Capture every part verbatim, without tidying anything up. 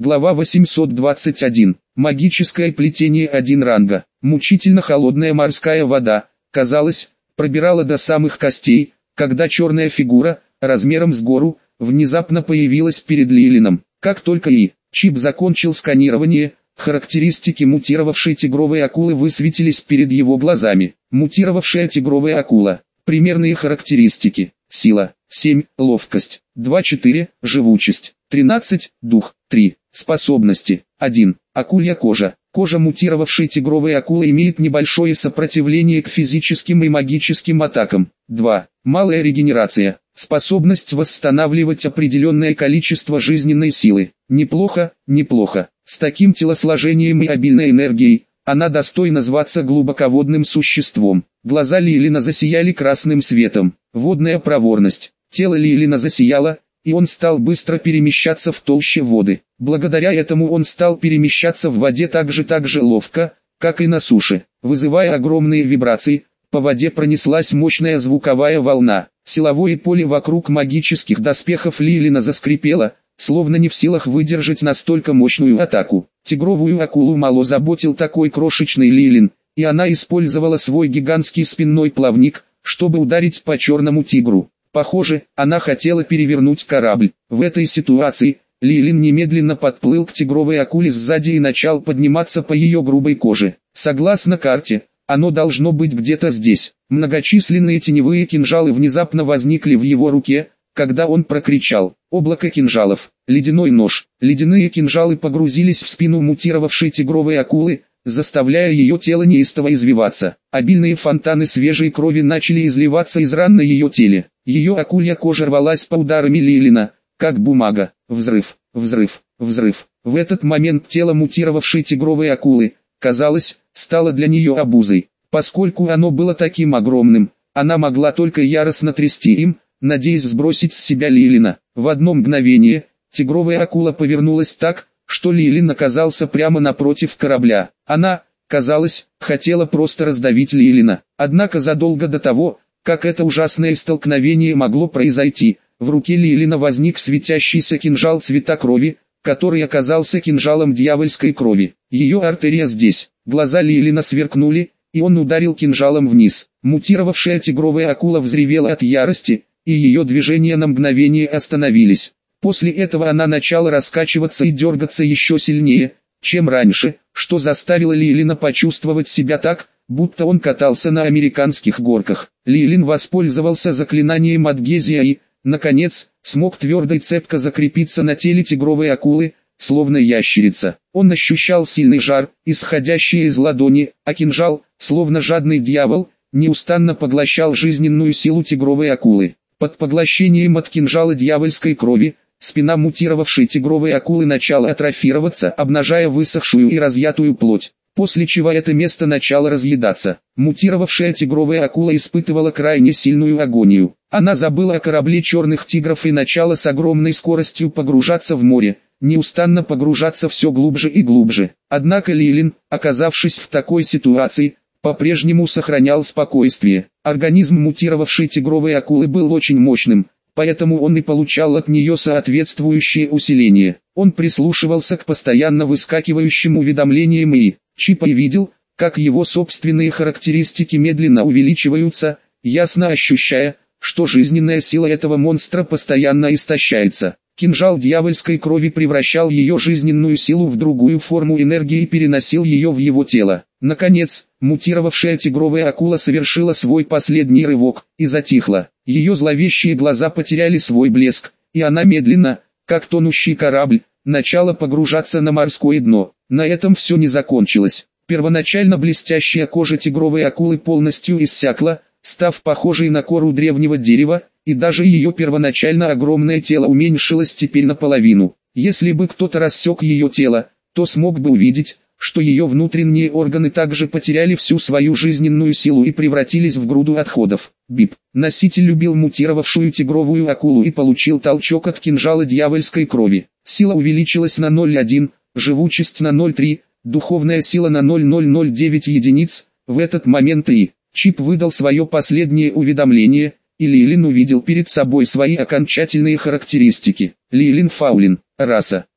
Глава восемьсот двадцать один. Магическое плетение один ранга. Мучительно холодная морская вода, казалось, пробирала до самых костей, когда черная фигура, размером с гору, внезапно появилась перед Лилином. Как только и Чип закончил сканирование, характеристики мутировавшей тигровой акулы высветились перед его глазами. Мутировавшая тигровая акула. Примерные характеристики. Сила семь, ловкость два четыре, живучесть тринадцать, дух три. Способности один. Акулья кожа. Кожа мутировавшей тигровой акулы имеет небольшое сопротивление к физическим и магическим атакам. два. Малая регенерация. Способность восстанавливать определенное количество жизненной силы. Неплохо, неплохо. С таким телосложением и обильной энергией, она достойна зваться глубоководным существом. Глаза Лилина засияли красным светом. Водная проворность. Тело Лилина засияло, и он стал быстро перемещаться в толще воды. Благодаря этому он стал перемещаться в воде так же так же ловко, как и на суше. Вызывая огромные вибрации, по воде пронеслась мощная звуковая волна. Силовое поле вокруг магических доспехов Лилина заскрипело, словно не в силах выдержать настолько мощную атаку. Тигровую акулу мало заботил такой крошечный Лилин, и она использовала свой гигантский спинной плавник, чтобы ударить по черному тигру. Похоже, она хотела перевернуть корабль. В этой ситуации, Лилин немедленно подплыл к тигровой акуле сзади и начал подниматься по ее грубой коже. Согласно карте, оно должно быть где-то здесь. Многочисленные теневые кинжалы внезапно возникли в его руке, когда он прокричал: «Облако кинжалов! Ледяной нож!» Ледяные кинжалы погрузились в спину мутировавшей тигровой акулы, заставляя ее тело неистово извиваться. Обильные фонтаны свежей крови начали изливаться из ран на ее теле. Ее акулья кожа рвалась по ударами Лилина, как бумага. Взрыв, взрыв, взрыв. В этот момент тело мутировавшей тигровой акулы, казалось, стало для нее обузой. Поскольку оно было таким огромным, она могла только яростно трясти им, надеясь сбросить с себя Лилина. В одно мгновение, тигровая акула повернулась так, что Лилин оказался прямо напротив корабля. Она, казалось, хотела просто раздавить Лилина. Однако задолго до того, как это ужасное столкновение могло произойти, в руке Лилина возник светящийся кинжал цвета крови, который оказался кинжалом дьявольской крови. Ее артерия здесь. Глаза Лилина сверкнули, и он ударил кинжалом вниз. Мутировавшая тигровая акула взревела от ярости, и ее движения на мгновение остановились. После этого она начала раскачиваться и дергаться еще сильнее, чем раньше, что заставило Лилина почувствовать себя так, будто он катался на американских горках. Лилин воспользовался заклинанием адгезия и, наконец, смог твердо и цепко закрепиться на теле тигровой акулы, словно ящерица. Он ощущал сильный жар, исходящий из ладони, а кинжал, словно жадный дьявол, неустанно поглощал жизненную силу тигровой акулы. Под поглощением от кинжала дьявольской крови, спина мутировавшей тигровой акулы начала атрофироваться, обнажая высохшую и разъятую плоть, после чего это место начало разъедаться. Мутировавшая тигровая акула испытывала крайне сильную агонию. Она забыла о корабле черных тигров и начала с огромной скоростью погружаться в море, неустанно погружаться все глубже и глубже. Однако Лилин, оказавшись в такой ситуации, по-прежнему сохранял спокойствие. Организм мутировавшей тигровой акулы был очень мощным, поэтому он и получал от нее соответствующее усиление. Он прислушивался к постоянно выскакивающим уведомлениям и Чипа и видел, как его собственные характеристики медленно увеличиваются, ясно ощущая, что жизненная сила этого монстра постоянно истощается. Кинжал дьявольской крови превращал ее жизненную силу в другую форму энергии и переносил ее в его тело. Наконец, мутировавшая тигровая акула совершила свой последний рывок и затихла. Ее зловещие глаза потеряли свой блеск, и она медленно, как тонущий корабль, начала погружаться на морское дно. На этом все не закончилось. Первоначально блестящая кожа тигровой акулы полностью иссякла, став похожей на кору древнего дерева, и даже ее первоначально огромное тело уменьшилось теперь наполовину. Если бы кто-то рассек ее тело, то смог бы увидеть, что ее внутренние органы также потеряли всю свою жизненную силу и превратились в груду отходов. Бип. Носитель любил мутировавшую тигровую акулу и получил толчок от кинжала дьявольской крови. Сила увеличилась на ноль целых одна десятая, живучесть на ноль целых три, духовная сила на ноль целых ноль ноль девять единиц. В этот момент и Чип выдал свое последнее уведомление, и Лилин увидел перед собой свои окончательные характеристики. Лилин Фаулин. Раса.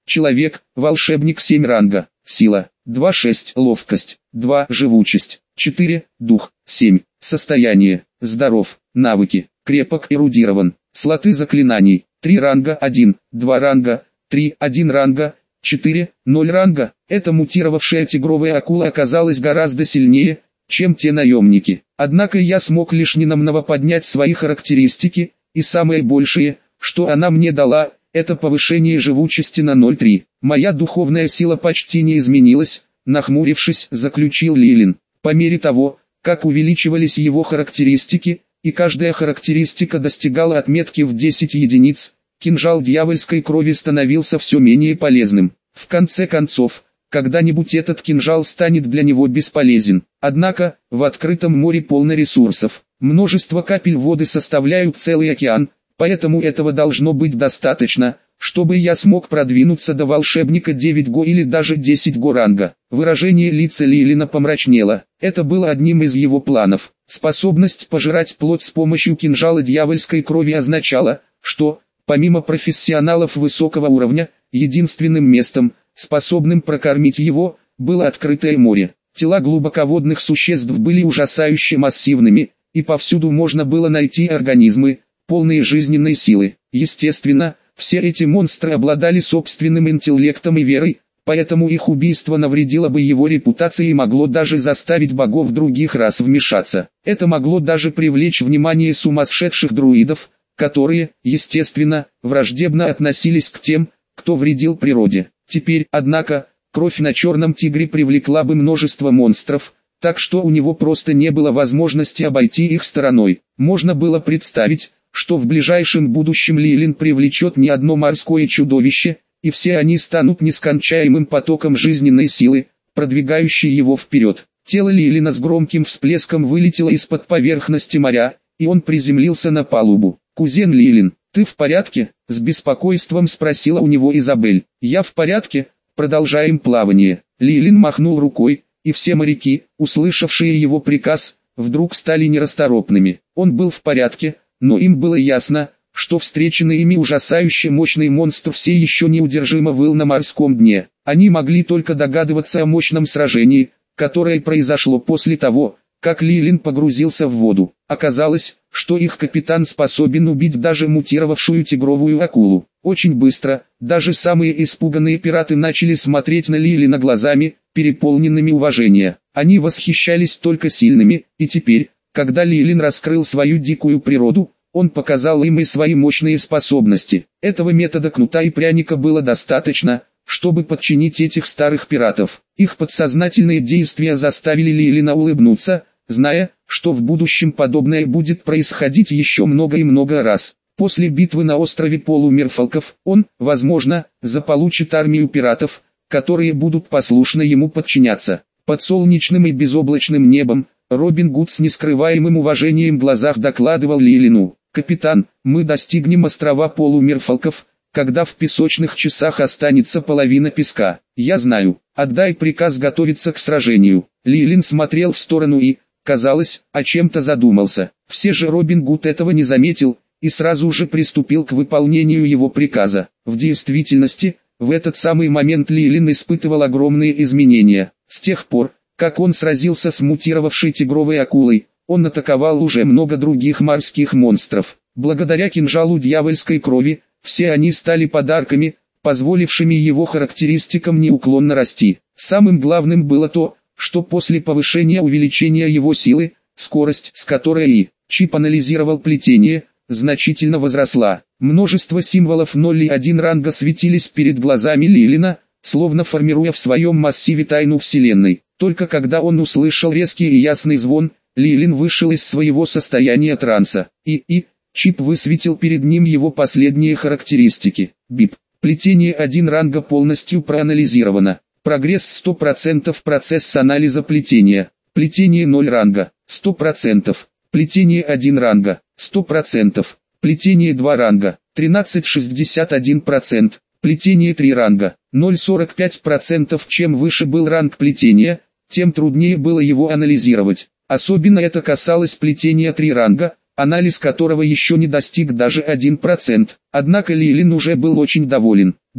Человек, волшебник семь ранга. Сила два шесть, ловкость два, живучесть четыре, дух семь, состояние здоров, навыки крепок, эрудирован. Слоты заклинаний три ранга, один, два ранга, три, один ранга, четыре, ноль ранга. Эта мутировавшая тигровая акула оказалась гораздо сильнее, чем те наемники. Однако я смог лишь ненамного поднять свои характеристики, и самое большее, что она мне дала, это повышение живучести на ноль целых три. Моя духовная сила почти не изменилась, нахмурившись, заключил Лилин. По мере того, как увеличивались его характеристики, и каждая характеристика достигала отметки в десять единиц, кинжал дьявольской крови становился все менее полезным. В конце концов, когда-нибудь этот кинжал станет для него бесполезен. Однако, в открытом море полно ресурсов. Множество капель воды составляют целый океан, поэтому этого должно быть достаточно, чтобы я смог продвинуться до волшебника девять го или даже десять го ранга. Выражение лица Лилина помрачнело. Это было одним из его планов. Способность пожирать плоть с помощью кинжала дьявольской крови означала, что, помимо профессионалов высокого уровня, единственным местом, способным прокормить его, было открытое море. Тела глубоководных существ были ужасающе массивными, и повсюду можно было найти организмы, полные жизненной силы. Естественно, все эти монстры обладали собственным интеллектом и верой, поэтому их убийство навредило бы его репутации и могло даже заставить богов других рас вмешаться. Это могло даже привлечь внимание сумасшедших друидов, которые, естественно, враждебно относились к тем, кто вредил природе. Теперь, однако, кровь на черном тигре привлекла бы множество монстров, так что у него просто не было возможности обойти их стороной. Можно было представить, что в ближайшем будущем Лилин привлечет не одно морское чудовище, и все они станут нескончаемым потоком жизненной силы, продвигающей его вперед. Тело Лилина с громким всплеском вылетело из-под поверхности моря, и он приземлился на палубу. «Кузен Лилин, ты в порядке?» — с беспокойством спросила у него Изабель. «Я в порядке, продолжаем плавание». Лилин махнул рукой, и все моряки, услышавшие его приказ, вдруг стали нерасторопными. Он был в порядке, но им было ясно, что встреченный ими ужасающе мощный монстр все еще неудержимо выл на морском дне. Они могли только догадываться о мощном сражении, которое произошло после того, как Лилин погрузился в воду. Оказалось, что их капитан способен убить даже мутировавшую тигровую акулу. Очень быстро, даже самые испуганные пираты начали смотреть на Лилина глазами, переполненными уважения. Они восхищались только сильными, и теперь, когда Лилин раскрыл свою дикую природу, он показал им и свои мощные способности. Этого метода кнута и пряника было достаточно, чтобы подчинить этих старых пиратов. Их подсознательные действия заставили Лилина улыбнуться, зная, что в будущем подобное будет происходить еще много и много раз. После битвы на острове полумерфалков, он, возможно, заполучит армию пиратов, которые будут послушно ему подчиняться. Под солнечным и безоблачным небом, Робин Гуд с нескрываемым уважением в глазах докладывал Лилину: «Капитан, мы достигнем острова полумерфалков, когда в песочных часах останется половина песка. Я знаю, отдай приказ готовиться к сражению». Лилин смотрел в сторону и, казалось, о чем-то задумался. Все же Робин Гуд этого не заметил, и сразу же приступил к выполнению его приказа. В действительности, в этот самый момент Лилин испытывал огромные изменения. С тех пор, как он сразился с мутировавшей тигровой акулой, он атаковал уже много других морских монстров. Благодаря кинжалу дьявольской крови, все они стали подарками, позволившими его характеристикам неуклонно расти. Самым главным было то, что после повышения увеличения его силы, скорость, с которой и Чип анализировал плетение, значительно возросла. Множество символов ноль и один ранга светились перед глазами Лилина, словно формируя в своем массиве тайну Вселенной. Только когда он услышал резкий и ясный звон, Лилин вышел из своего состояния транса, и, и, Чип высветил перед ним его последние характеристики. Бип. Плетение один ранга полностью проанализировано. Прогресс сто процентов, процесс анализа плетения. Плетение ноль ранга, сто процентов. Плетение один ранга, сто процентов. Плетение два ранга, тринадцать целых шестьдесят один сотых процента. Плетение три ранга, ноль целых сорок пять сотых процента. Чем выше был ранг плетения, тем труднее было его анализировать. Особенно это касалось плетения три ранга, анализ которого еще не достиг даже один процент. Однако Лилин уже был очень доволен. Бип.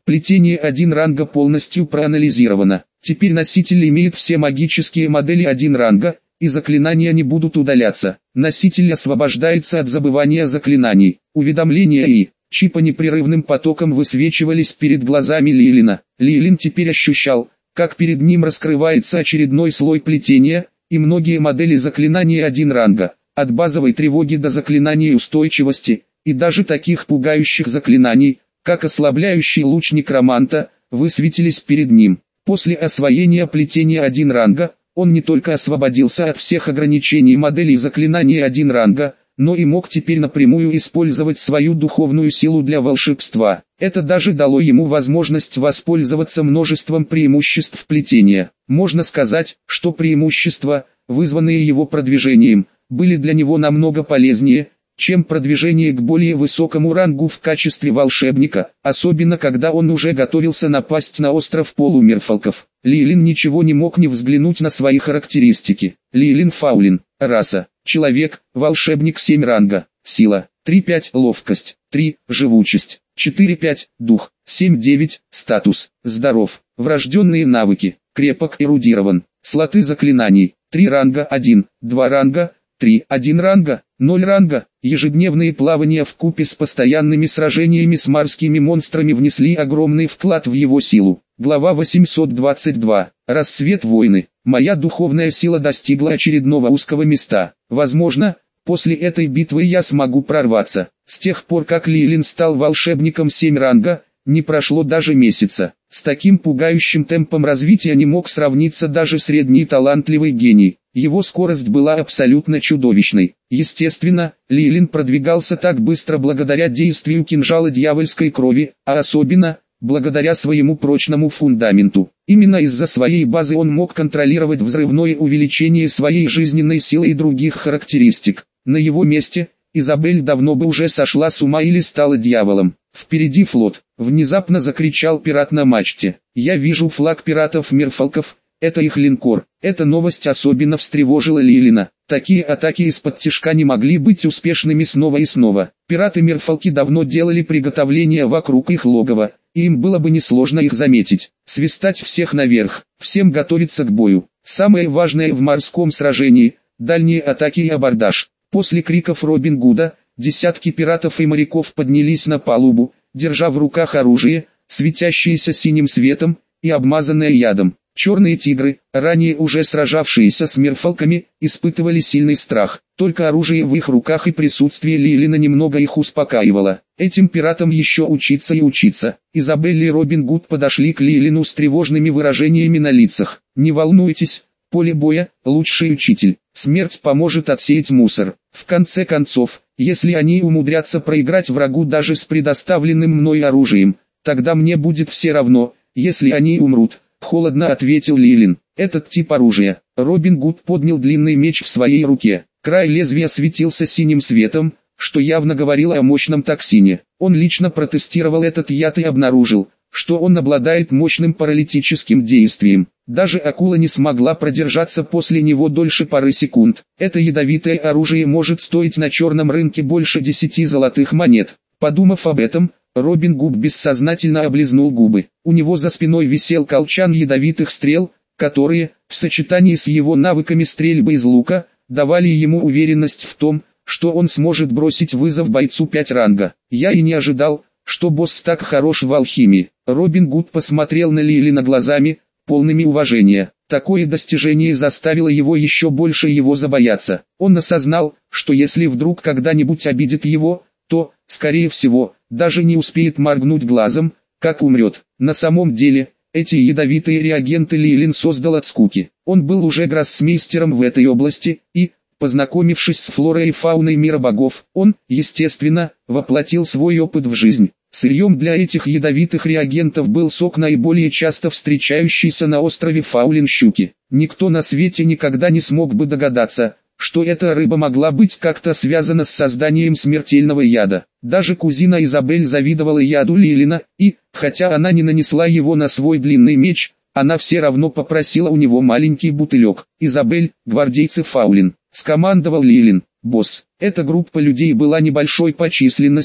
Плетение один ранга полностью проанализировано. Теперь носитель имеет все магические модели один ранга, и заклинания не будут удаляться. Носитель освобождается от забывания заклинаний. Уведомления и чипа непрерывным потоком высвечивались перед глазами Лилина. Лилин теперь ощущал, как перед ним раскрывается очередной слой плетения, и многие модели заклинаний один ранга, от базовой тревоги до заклинаний устойчивости, и даже таких пугающих заклинаний, как ослабляющий луч некроманта, высветились перед ним. После освоения плетения один ранга, он не только освободился от всех ограничений моделей заклинаний один ранга, но и мог теперь напрямую использовать свою духовную силу для волшебства. Это даже дало ему возможность воспользоваться множеством преимуществ плетения. Можно сказать, что преимущества, вызванные его продвижением, были для него намного полезнее, чем продвижение к более высокому рангу в качестве волшебника, особенно когда он уже готовился напасть на остров полумерфалков. Лилин ничего не мог не взглянуть на свои характеристики. Лилин Фаулин, раса, человек, волшебник семь ранга, сила, три пять, ловкость, три, живучесть, четыре пять, дух, семь девять, статус, здоров, врожденные навыки, крепок эрудирован, слоты заклинаний, три ранга один, два ранга, три, один ранга, ноль ранга. Ежедневные плавания вкупе с постоянными сражениями с морскими монстрами внесли огромный вклад в его силу. Глава восемьсот двадцать два. Рассвет войны. Моя духовная сила достигла очередного узкого места. Возможно, после этой битвы я смогу прорваться. С тех пор как Лилин стал волшебником семь ранга, не прошло даже месяца. С таким пугающим темпом развития не мог сравниться даже средний талантливый гений. Его скорость была абсолютно чудовищной. Естественно, Лилин продвигался так быстро благодаря действию кинжала дьявольской крови, а особенно, благодаря своему прочному фундаменту. Именно из-за своей базы он мог контролировать взрывное увеличение своей жизненной силы и других характеристик. На его месте, Изабель давно бы уже сошла с ума или стала дьяволом. «Впереди флот!» — внезапно закричал пират на мачте. «Я вижу флаг пиратов-мерфалков, это их линкор». Эта новость особенно встревожила Лилина. Такие атаки из-под тишка не могли быть успешными снова и снова. Пираты-мерфалки давно делали приготовления вокруг их логова, и им было бы несложно их заметить. Свистать всех наверх, всем готовиться к бою. Самое важное в морском сражении — дальние атаки и абордаж. После криков Робин Гуда, десятки пиратов и моряков поднялись на палубу, держа в руках оружие, светящееся синим светом, и обмазанное ядом. Черные тигры, ранее уже сражавшиеся с мерфалками, испытывали сильный страх. Только оружие в их руках и присутствие Лилина немного их успокаивало. Этим пиратам еще учиться и учиться. Изабель и Робин Гуд подошли к Лилину с тревожными выражениями на лицах. «Не волнуйтесь, поле боя – лучший учитель. Смерть поможет отсеять мусор. В конце концов, если они умудрятся проиграть врагу даже с предоставленным мной оружием, тогда мне будет все равно, если они умрут». Холодно ответил Лилин. Этот тип оружия. Робин Гуд поднял длинный меч в своей руке. Край лезвия светился синим светом, что явно говорило о мощном токсине. Он лично протестировал этот яд и обнаружил, что он обладает мощным паралитическим действием. Даже акула не смогла продержаться после него дольше пары секунд. Это ядовитое оружие может стоить на черном рынке больше десяти золотых монет. Подумав об этом, Робин Гуд бессознательно облизнул губы. У него за спиной висел колчан ядовитых стрел, которые, в сочетании с его навыками стрельбы из лука, давали ему уверенность в том, что он сможет бросить вызов бойцу пять ранга. Я и не ожидал, что босс так хорош в алхимии. Робин Гуд посмотрел на Лилина глазами, полными уважения. Такое достижение заставило его еще больше его забояться. Он осознал, что если вдруг когда-нибудь обидит его, то, скорее всего, даже не успеет моргнуть глазом, как умрет. На самом деле, эти ядовитые реагенты Лилин создал от скуки. Он был уже гроссмейстером в этой области, и, познакомившись с флорой и фауной мира богов, он, естественно, воплотил свой опыт в жизнь. Сырьем для этих ядовитых реагентов был сок наиболее часто встречающийся на острове Фаулин щуки. Никто на свете никогда не смог бы догадаться, что эта рыба могла быть как-то связана с созданием смертельного яда. Даже кузина Изабель завидовала яду Лилина, и, хотя она не нанесла его на свой длинный меч, она все равно попросила у него маленький бутылек. «Изабель, гвардейцы Фаулин», — скомандовал Лилин. «Босс, эта группа людей была небольшой по численности,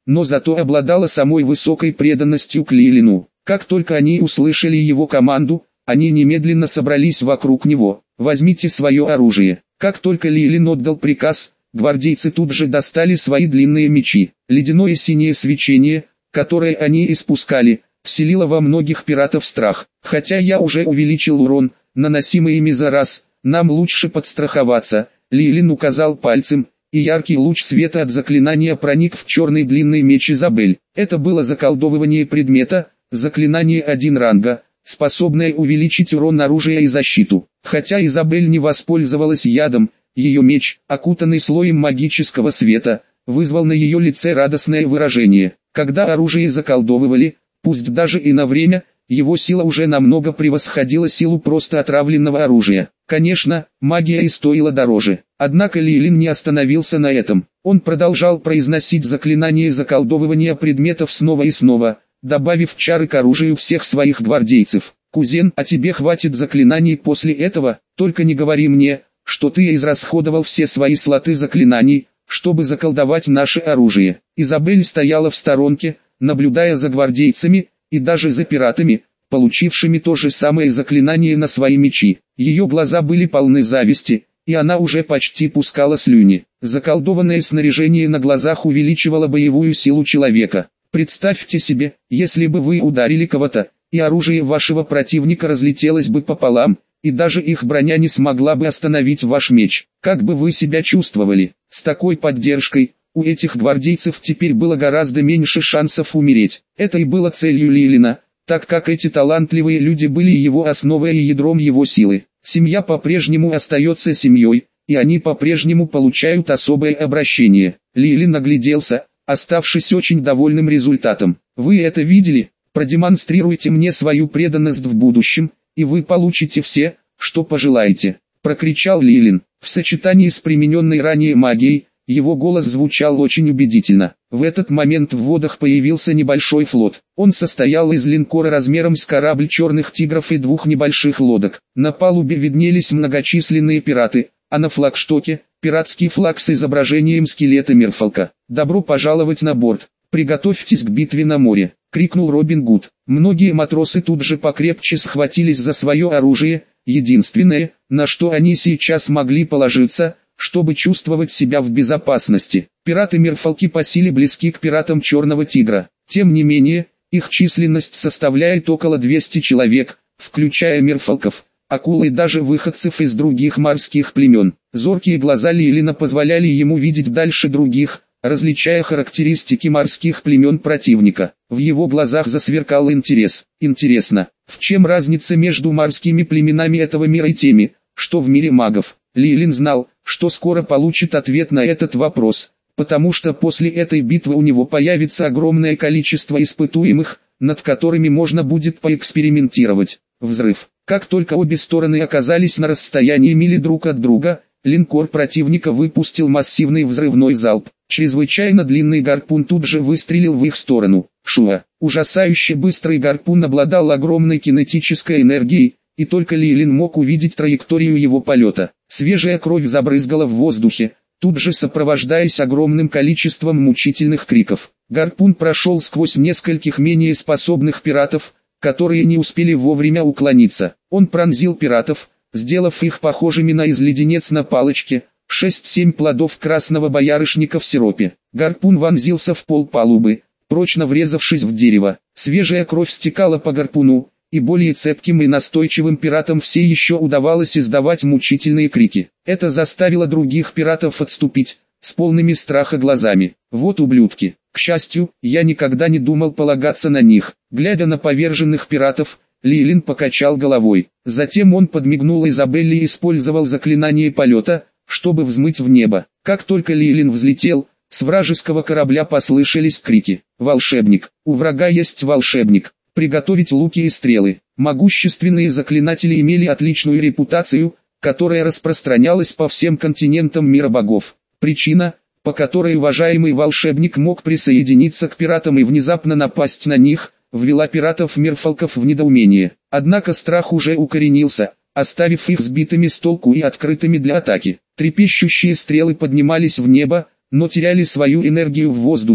но зато обладала самой высокой преданностью к Лилину. Как только они услышали его команду, они немедленно собрались вокруг него. «Возьмите свое оружие». Как только Лилин отдал приказ, гвардейцы тут же достали свои длинные мечи. Ледяное синее свечение, которое они испускали, вселило во многих пиратов страх. «Хотя я уже увеличил урон, наносимый ими за раз, нам лучше подстраховаться», — Лилин указал пальцем, и яркий луч света от заклинания проник в черный длинный меч Изабель. Это было заколдовывание предмета, заклинание один ранга, способное увеличить урон оружия и защиту. Хотя Изабель не воспользовалась ядом, ее меч, окутанный слоем магического света, вызвал на ее лице радостное выражение. Когда оружие заколдовывали, пусть даже и на время, его сила уже намного превосходила силу просто отравленного оружия. Конечно, магия и стоила дороже. Однако Лилин не остановился на этом. Он продолжал произносить заклинание заколдовывания предметов снова и снова, добавив чары к оружию всех своих гвардейцев. «Кузен, а тебе хватит заклинаний после этого? Только не говори мне, что ты израсходовал все свои слоты заклинаний, чтобы заколдовать наше оружие». Изабель стояла в сторонке, наблюдая за гвардейцами, и даже за пиратами, получившими то же самое заклинание на свои мечи. Ее глаза были полны зависти, и она уже почти пускала слюни. Заколдованное снаряжение на глазах увеличивало боевую силу человека. Представьте себе, если бы вы ударили кого-то, и оружие вашего противника разлетелось бы пополам, и даже их броня не смогла бы остановить ваш меч. Как бы вы себя чувствовали? С такой поддержкой, у этих гвардейцев теперь было гораздо меньше шансов умереть. Это и было целью Лилина, так как эти талантливые люди были его основой и ядром его силы. Семья по-прежнему остается семьей, и они по-прежнему получают особое обращение. Лилин огляделся, оставшись очень довольным результатом. «Вы это видели? Продемонстрируйте мне свою преданность в будущем, и вы получите все, что пожелаете», — прокричал Лилин. В сочетании с примененной ранее магией, его голос звучал очень убедительно. В этот момент в водах появился небольшой флот. Он состоял из линкора размером с корабль черных тигров и двух небольших лодок. На палубе виднелись многочисленные пираты, а на флагштоке – пиратский флаг с изображением скелета Мерфолка. «Добро пожаловать на борт! Приготовьтесь к битве на море!» — крикнул Робин Гуд. Многие матросы тут же покрепче схватились за свое оружие. Единственное, на что они сейчас могли положиться, чтобы чувствовать себя в безопасности. Пираты-мерфолки по силе близки к пиратам Черного Тигра. Тем не менее, их численность составляет около двухсот человек, включая мерфолков, акул и даже выходцев из других морских племен. Зоркие глаза Лилина позволяли ему видеть дальше других, различая характеристики морских племен противника. В его глазах засверкал интерес. Интересно, в чем разница между морскими племенами этого мира и теми, что в мире магов? Лилин знал, что скоро получит ответ на этот вопрос, потому что после этой битвы у него появится огромное количество испытуемых, над которыми можно будет поэкспериментировать. Взрыв. Как только обе стороны оказались на расстоянии мили друг от друга, линкор противника выпустил массивный взрывной залп. Чрезвычайно длинный гарпун тут же выстрелил в их сторону. Шуа. Ужасающе быстрый гарпун обладал огромной кинетической энергией, и только Лилин мог увидеть траекторию его полета. Свежая кровь забрызгала в воздухе, тут же сопровождаясь огромным количеством мучительных криков. Гарпун прошел сквозь нескольких менее способных пиратов, которые не успели вовремя уклониться. Он пронзил пиратов, сделав их похожими на изледенец на палочке, шесть-семь плодов красного боярышника в сиропе. Гарпун вонзился в пол палубы, прочно врезавшись в дерево. Свежая кровь стекала по гарпуну, и более цепким и настойчивым пиратам все еще удавалось издавать мучительные крики. Это заставило других пиратов отступить, с полными страха глазами. «Вот ублюдки! К счастью, я никогда не думал полагаться на них». Глядя на поверженных пиратов, Лилин покачал головой. Затем он подмигнул Изабелле и использовал заклинание полета, чтобы взмыть в небо. Как только Лилин взлетел, с вражеского корабля послышались крики. «Волшебник! У врага есть волшебник! Приготовить луки и стрелы!» Могущественные заклинатели имели отличную репутацию, которая распространялась по всем континентам мира богов. Причина, по которой уважаемый волшебник мог присоединиться к пиратам и внезапно напасть на них, ввела пиратов-мерфолков в недоумение. Однако страх уже укоренился, оставив их сбитыми с толку и открытыми для атаки. Трепещущие стрелы поднимались в небо, но теряли свою энергию в воздухе,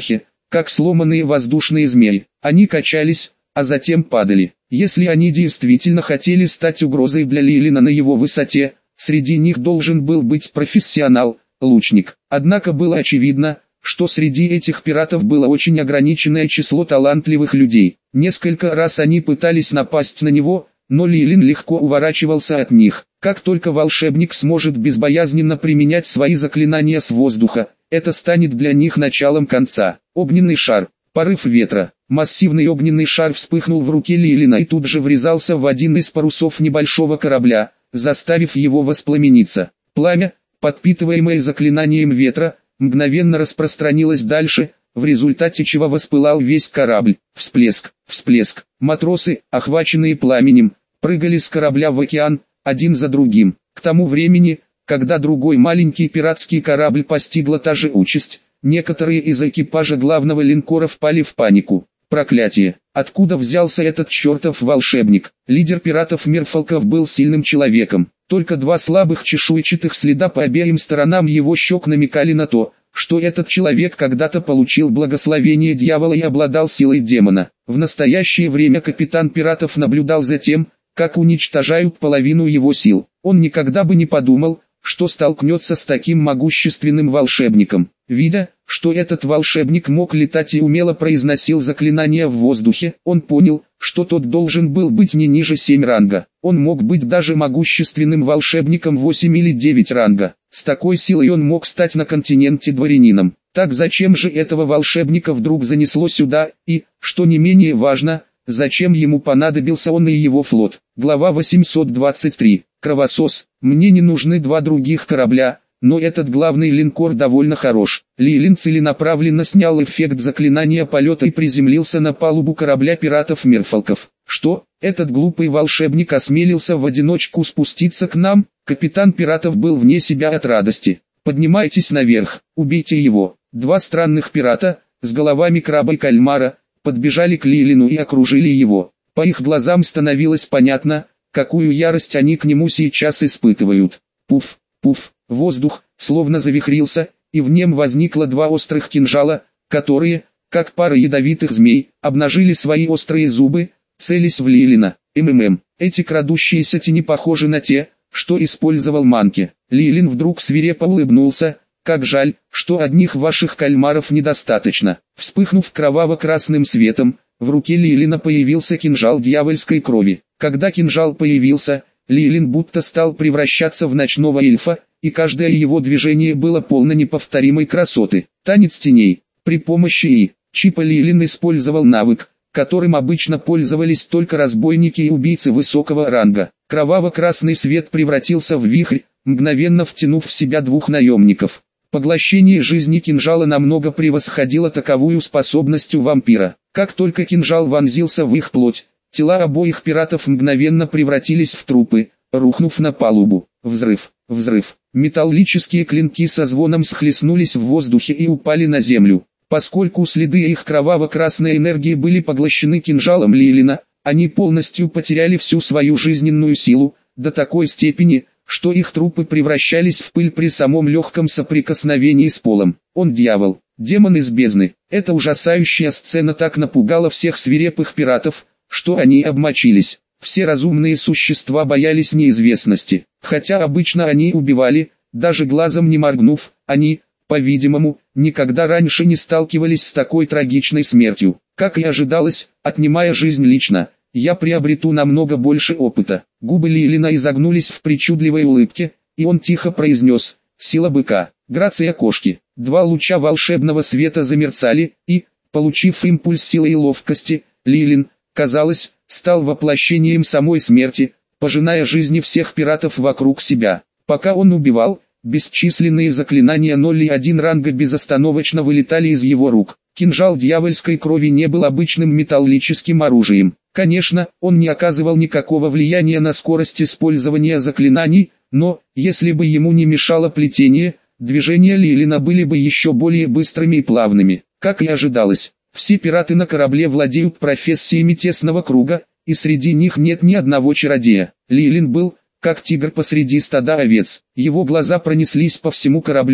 как сломанные воздушные змеи. Они качались, а затем падали. Если они действительно хотели стать угрозой для Лилина на его высоте, среди них должен был быть профессионал, лучник. Однако было очевидно, что среди этих пиратов было очень ограниченное число талантливых людей. Несколько раз они пытались напасть на него, но Лилин легко уворачивался от них. Как только волшебник сможет безбоязненно применять свои заклинания с воздуха, это станет для них началом конца. Огненный шар. Порыв ветра. Массивный огненный шар вспыхнул в руке Лилина и тут же врезался в один из парусов небольшого корабля, заставив его воспламениться. Пламя, подпитываемое заклинанием ветра, мгновенно распространилось дальше, в результате чего воспылал весь корабль. Всплеск, всплеск. Матросы, охваченные пламенем, прыгали с корабля в океан, один за другим. К тому времени, когда другой маленький пиратский корабль постигла та же участь, некоторые из экипажа главного линкора впали в панику. Проклятие! Откуда взялся этот чертов волшебник? Лидер пиратов Мирфолков был сильным человеком. Только два слабых чешуйчатых следа по обеим сторонам его щек намекали на то, что этот человек когда-то получил благословение дьявола и обладал силой демона. В настоящее время капитан пиратов наблюдал за тем, как уничтожают половину его сил. Он никогда бы не подумал, что столкнется с таким могущественным волшебником. Видя, что этот волшебник мог летать и умело произносил заклинания в воздухе, он понял, что тот должен был быть не ниже семь ранга. Он мог быть даже могущественным волшебником восемь или девять ранга. С такой силой он мог стать на континенте дворянином. Так зачем же этого волшебника вдруг занесло сюда, и, что не менее важно, зачем ему понадобился он и его флот? Глава восемьсот двадцать три. Кровосос. Мне не нужны два других корабля, но этот главный линкор довольно хорош. Лилин целенаправленно снял эффект заклинания полета и приземлился на палубу корабля пиратов Мирфолков. Что, этот глупый волшебник осмелился в одиночку спуститься к нам? Капитан пиратов был вне себя от радости. Поднимайтесь наверх, убейте его. Два странных пирата, с головами краба и кальмара, подбежали к Лилину и окружили его. По их глазам становилось понятно, какую ярость они к нему сейчас испытывают. Пуф, пуф, воздух, словно завихрился, и в нем возникло два острых кинжала, которые, как пара ядовитых змей, обнажили свои острые зубы, целясь в Лилина. МММ, эти крадущиеся тени похожи на те, что использовал Манки. Лилин вдруг свирепо улыбнулся. Как жаль, что одних ваших кальмаров недостаточно. Вспыхнув кроваво-красным светом, в руке Лилина появился кинжал дьявольской крови. Когда кинжал появился, Лилин будто стал превращаться в ночного эльфа, и каждое его движение было полно неповторимой красоты. Танец теней. При помощи И. Чипа Лилин использовал навык, которым обычно пользовались только разбойники и убийцы высокого ранга. Кроваво-красный свет превратился в вихрь, мгновенно втянув в себя двух наемников. Поглощение жизни кинжала намного превосходило таковую способность у вампира. Как только кинжал вонзился в их плоть, тела обоих пиратов мгновенно превратились в трупы, рухнув на палубу. Взрыв, взрыв. Металлические клинки со звоном схлестнулись в воздухе и упали на землю. Поскольку следы их кроваво-красной энергии были поглощены кинжалом Лилина, они полностью потеряли всю свою жизненную силу, до такой степени, что их трупы превращались в пыль при самом легком соприкосновении с полом. Он дьявол, демон из бездны. Эта ужасающая сцена так напугала всех свирепых пиратов, что они обмочились. Все разумные существа боялись неизвестности. Хотя обычно они убивали, даже глазом не моргнув, они, по-видимому, никогда раньше не сталкивались с такой трагичной смертью. Как и ожидалось, отнимая жизнь лично, я приобрету намного больше опыта. Губы Лилина изогнулись в причудливой улыбке, и он тихо произнес: «Сила быка, грация кошки». Два луча волшебного света замерцали, и, получив импульс силы и ловкости, Лилин, казалось, стал воплощением самой смерти, пожиная жизни всех пиратов вокруг себя. Пока он убивал, бесчисленные заклинания ноль и один ранга безостановочно вылетали из его рук. Кинжал дьявольской крови не был обычным металлическим оружием. Конечно, он не оказывал никакого влияния на скорость использования заклинаний, но, если бы ему не мешало плетение, движения Лилина были бы еще более быстрыми и плавными. Как и ожидалось, все пираты на корабле владеют профессиями тесного круга, и среди них нет ни одного чародея. Лилин был, как тигр посреди стада овец. Его глаза пронеслись по всему кораблю,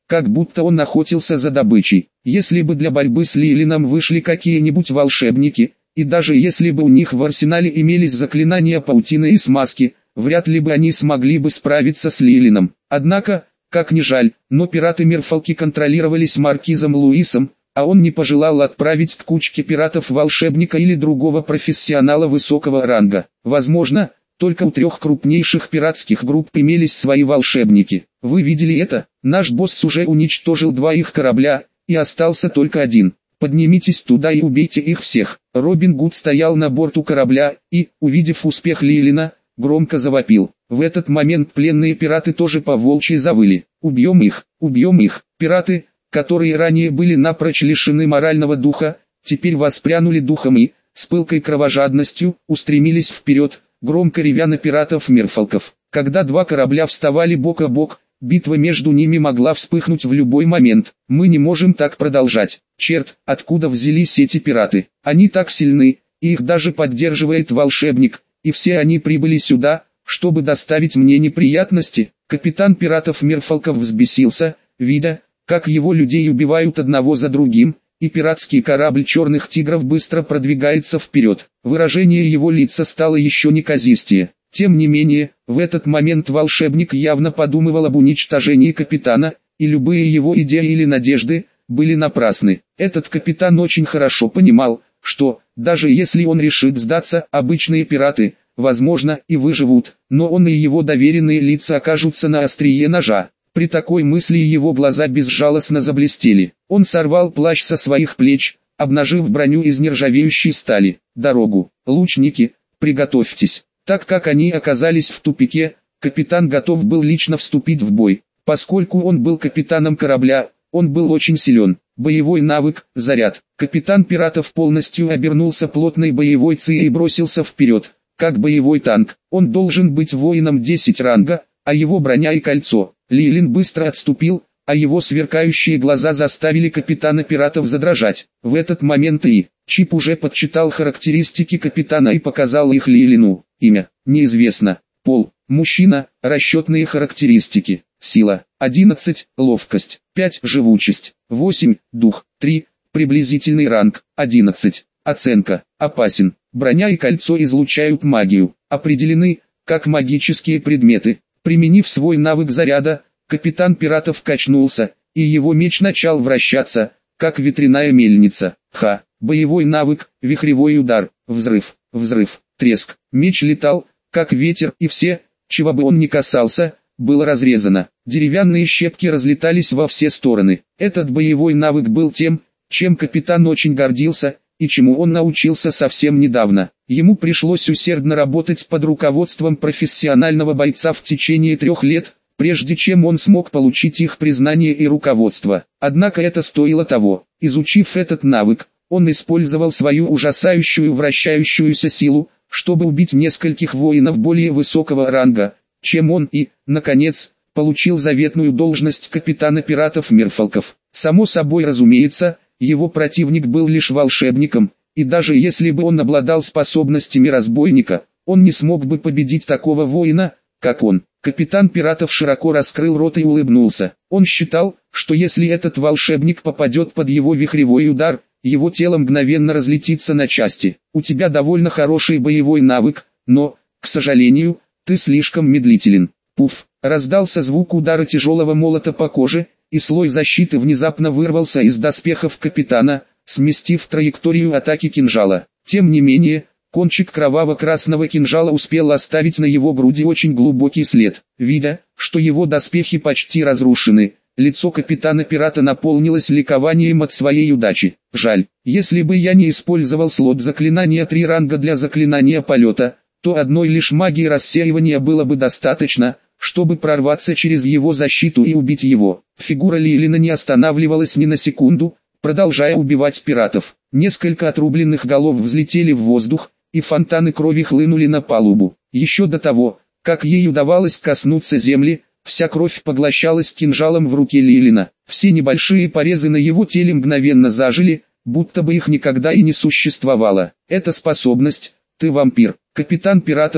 как будто он охотился за добычей. Если бы для борьбы с Лилином вышли какие-нибудь волшебники, и даже если бы у них в арсенале имелись заклинания паутины и смазки, вряд ли бы они смогли бы справиться с Лилином. Однако, как ни жаль, но пираты Мирфолки контролировались маркизом Луисом, а он не пожелал отправить к кучке пиратов волшебника или другого профессионала высокого ранга. Возможно, только у трех крупнейших пиратских групп имелись свои волшебники. Вы видели это? Наш босс уже уничтожил два их корабля, и остался только один. Поднимитесь туда и убейте их всех. Робин Гуд стоял на борту корабля и, увидев успех Лилина, громко завопил. В этот момент пленные пираты тоже по-волчьи завыли. Убьем их, убьем их. Пираты, которые ранее были напрочь лишены морального духа, теперь воспрянули духом и, с пылкой кровожадностью, устремились вперед, громко ревя на пиратов-мерфолков. Когда два корабля вставали бок о бок, битва между ними могла вспыхнуть в любой момент. Мы не можем так продолжать. Черт, откуда взялись эти пираты? Они так сильны, и их даже поддерживает волшебник, и все они прибыли сюда, чтобы доставить мне неприятности. Капитан пиратов Мерфолков взбесился, видя, как его людей убивают одного за другим, и пиратский корабль Черных Тигров быстро продвигается вперед. Выражение его лица стало еще неказистее. Тем не менее, в этот момент волшебник явно подумывал об уничтожении капитана, и любые его идеи или надежды были напрасны. Этот капитан очень хорошо понимал, что, даже если он решит сдаться, обычные пираты, возможно, и выживут, но он и его доверенные лица окажутся на острие ножа. При такой мысли его глаза безжалостно заблестели. Он сорвал плащ со своих плеч, обнажив броню из нержавеющей стали. Дорогу, лучники, приготовьтесь. Так как они оказались в тупике, капитан готов был лично вступить в бой. Поскольку он был капитаном корабля, он был очень силен. Боевой навык, заряд. Капитан пиратов полностью обернулся плотной боевой цией и бросился вперед, как боевой танк. Он должен быть воином десять ранга, а его броня и кольцо. Лилин быстро отступил, а его сверкающие глаза заставили капитана пиратов задрожать. В этот момент и Чип уже подсчитал характеристики капитана и показал их Лилину. Имя – неизвестно. Пол – мужчина. Расчетные характеристики. Сила – одиннадцать, ловкость – пять, живучесть – восемь, дух – три, приблизительный ранг – одиннадцать. Оценка – опасен. Броня и кольцо излучают магию. Определены, как магические предметы. Применив свой навык заряда, капитан пиратов качнулся, и его меч начал вращаться, как ветряная мельница. Ха! Боевой навык, вихревой удар, взрыв, взрыв, треск. Меч летал, как ветер, и все, чего бы он ни касался, было разрезано. Деревянные щепки разлетались во все стороны. Этот боевой навык был тем, чем капитан очень гордился, и чему он научился совсем недавно. Ему пришлось усердно работать под руководством профессионального бойца в течение трех лет, прежде чем он смог получить их признание и руководство. Однако это стоило того. Изучив этот навык, он использовал свою ужасающую вращающуюся силу, чтобы убить нескольких воинов более высокого ранга, чем он и, наконец, получил заветную должность капитана пиратов Мерфолков. Само собой разумеется, его противник был лишь волшебником, и даже если бы он обладал способностями разбойника, он не смог бы победить такого воина, как он. Капитан пиратов широко раскрыл рот и улыбнулся. Он считал, что если этот волшебник попадет под его вихревой удар, его тело мгновенно разлетится на части. У тебя довольно хороший боевой навык, но, к сожалению, ты слишком медлителен. Пуф, раздался звук удара тяжелого молота по коже, и слой защиты внезапно вырвался из доспехов капитана, сместив траекторию атаки кинжала. Тем не менее, кончик кроваво-красного кинжала успел оставить на его груди очень глубокий след. Видя, что его доспехи почти разрушены, лицо капитана-пирата наполнилось ликованием от своей удачи. Жаль, если бы я не использовал слот заклинания три ранга для заклинания полета, то одной лишь магии рассеивания было бы достаточно, чтобы прорваться через его защиту и убить его. Фигура Лилина не останавливалась ни на секунду, продолжая убивать пиратов. Несколько отрубленных голов взлетели в воздух, и фонтаны крови хлынули на палубу. Еще до того, как ей удавалось коснуться земли, вся кровь поглощалась кинжалом в руке Лилина. Все небольшие порезы на его теле мгновенно зажили, будто бы их никогда и не существовало. Эта способность, ты вампир. Капитан пиратов,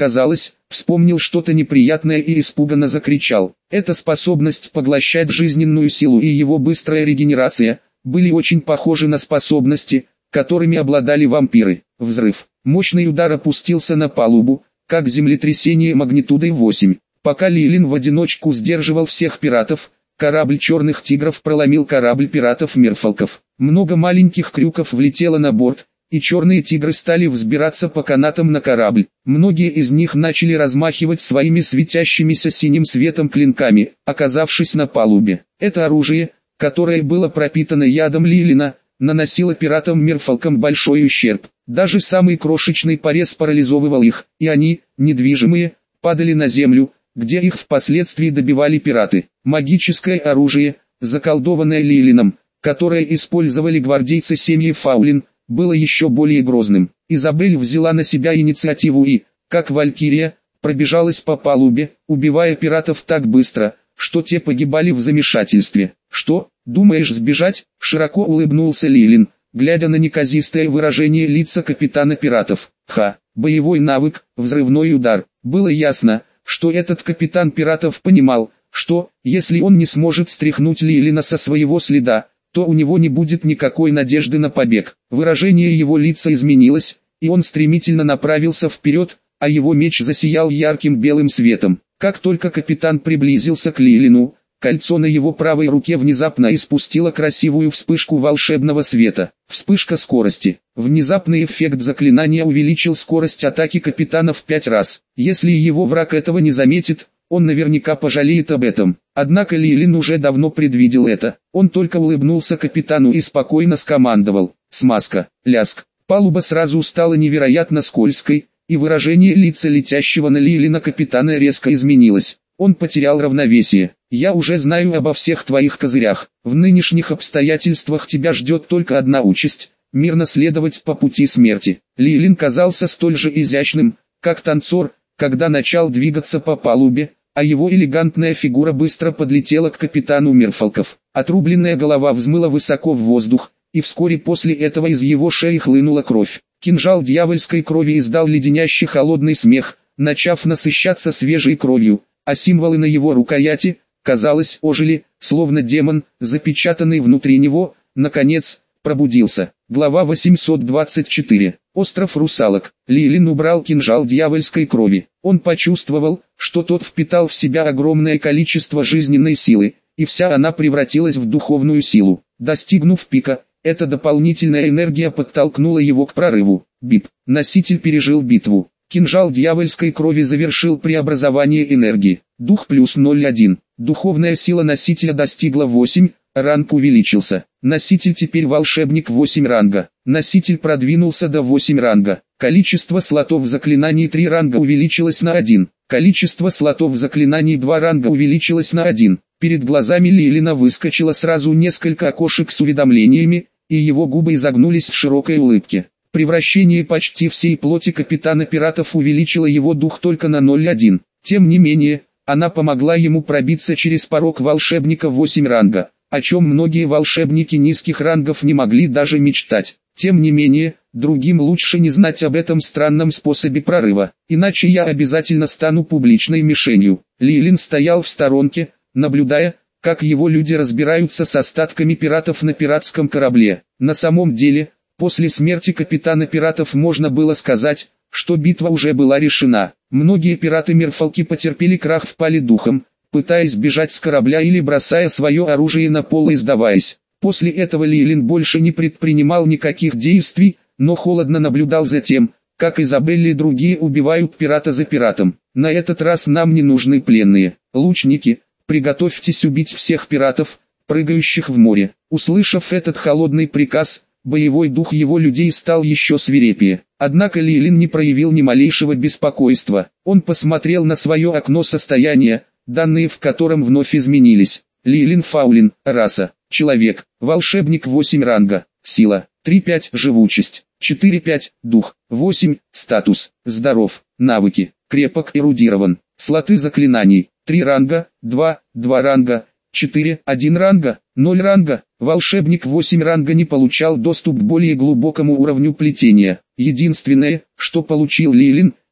казалось, вспомнил что-то неприятное и испуганно закричал. Эта способность поглощать жизненную силу и его быстрая регенерация были очень похожи на способности, которыми обладали вампиры. Взрыв. Мощный удар опустился на палубу, как землетрясение магнитудой восемь. Пока Лилин в одиночку сдерживал всех пиратов, корабль черных тигров проломил корабль пиратов-мерфолков. Много маленьких крюков влетело на борт, и черные тигры стали взбираться по канатам на корабль. Многие из них начали размахивать своими светящимися синим светом клинками, оказавшись на палубе. Это оружие, которое было пропитано ядом Лилина, наносило пиратам-мерфолкам большой ущерб. Даже самый крошечный порез парализовывал их, и они, недвижимые, падали на землю, где их впоследствии добивали пираты. Магическое оружие, заколдованное Лилином, которое использовали гвардейцы семьи Фаулин, было еще более грозным. Изабель взяла на себя инициативу и, как валькирия, пробежалась по палубе, убивая пиратов так быстро, что те погибали в замешательстве. «Что, думаешь сбежать?» — широко улыбнулся Лилин, глядя на неказистое выражение лица капитана пиратов. «Ха, боевой навык, взрывной удар». Было ясно, что этот капитан пиратов понимал, что, если он не сможет стряхнуть Лилина со своего следа, то у него не будет никакой надежды на побег. Выражение его лица изменилось, и он стремительно направился вперед, а его меч засиял ярким белым светом. Как только капитан приблизился к Лилину, кольцо на его правой руке внезапно испустило красивую вспышку волшебного света. Вспышка скорости. Внезапный эффект заклинания увеличил скорость атаки капитана в пять раз. Если его враг этого не заметит, он наверняка пожалеет об этом. Однако Лилин уже давно предвидел это. Он только улыбнулся капитану и спокойно скомандовал: «Смазка, ляск». Палуба сразу стала невероятно скользкой, и выражение лица летящего на Лилина капитана резко изменилось. Он потерял равновесие. «Я уже знаю обо всех твоих козырях. В нынешних обстоятельствах тебя ждет только одна участь – мирно следовать по пути смерти». Лилин казался столь же изящным, как танцор, когда начал двигаться по палубе, а его элегантная фигура быстро подлетела к капитану мерфолков. Отрубленная голова взмыла высоко в воздух, и вскоре после этого из его шеи хлынула кровь. Кинжал дьявольской крови издал леденящий холодный смех, начав насыщаться свежей кровью, а символы на его рукояти, казалось, ожили, словно демон, запечатанный внутри него, наконец, пробудился. Глава восемьсот двадцать четыре. Остров русалок. Лилин убрал кинжал дьявольской крови. Он почувствовал, что тот впитал в себя огромное количество жизненной силы, и вся она превратилась в духовную силу. Достигнув пика, эта дополнительная энергия подтолкнула его к прорыву. Бип. Носитель пережил битву. Кинжал дьявольской крови завершил преобразование энергии. Дух плюс ноль один. Духовная сила носителя достигла восемь, ранг увеличился. Носитель теперь волшебник восемь ранга. Носитель продвинулся до восемь ранга. Количество слотов заклинаний три ранга увеличилось на один. Количество слотов заклинаний два ранга увеличилось на один. Перед глазами Лилина выскочило сразу несколько окошек с уведомлениями, и его губы изогнулись в широкой улыбке. Превращение почти всей плоти капитана пиратов увеличило его дух только на ноль целых одна десятая. Тем не менее, она помогла ему пробиться через порог волшебника восемь ранга, о чем многие волшебники низких рангов не могли даже мечтать. Тем не менее, другим лучше не знать об этом странном способе прорыва, иначе я обязательно стану публичной мишенью. Лилин стоял в сторонке, наблюдая, как его люди разбираются с остатками пиратов на пиратском корабле. На самом деле, после смерти капитана пиратов можно было сказать, что битва уже была решена. Многие пираты-мерфолки потерпели крах, впали духом, пытаясь бежать с корабля или бросая свое оружие на пол и сдаваясь. После этого Лилин больше не предпринимал никаких действий, но холодно наблюдал за тем, как Изабель и другие убивают пирата за пиратом. На этот раз нам не нужны пленные. Лучники, приготовьтесь убить всех пиратов, прыгающих в море. Услышав этот холодный приказ, боевой дух его людей стал еще свирепее. Однако Лилин не проявил ни малейшего беспокойства. Он посмотрел на свое окно состояния, данные в котором вновь изменились. Лилин Фаулин, раса, человек, волшебник восемь ранга, сила, три пять, живучесть, четыре пять, дух, восемь, статус, здоров, навыки, крепок, эрудирован, слоты заклинаний, три ранга, два, два ранга, четыре, один ранга, ноль ранга. Волшебник восемь ранга не получал доступ к более глубокому уровню плетения. Единственное, что получил Лилин,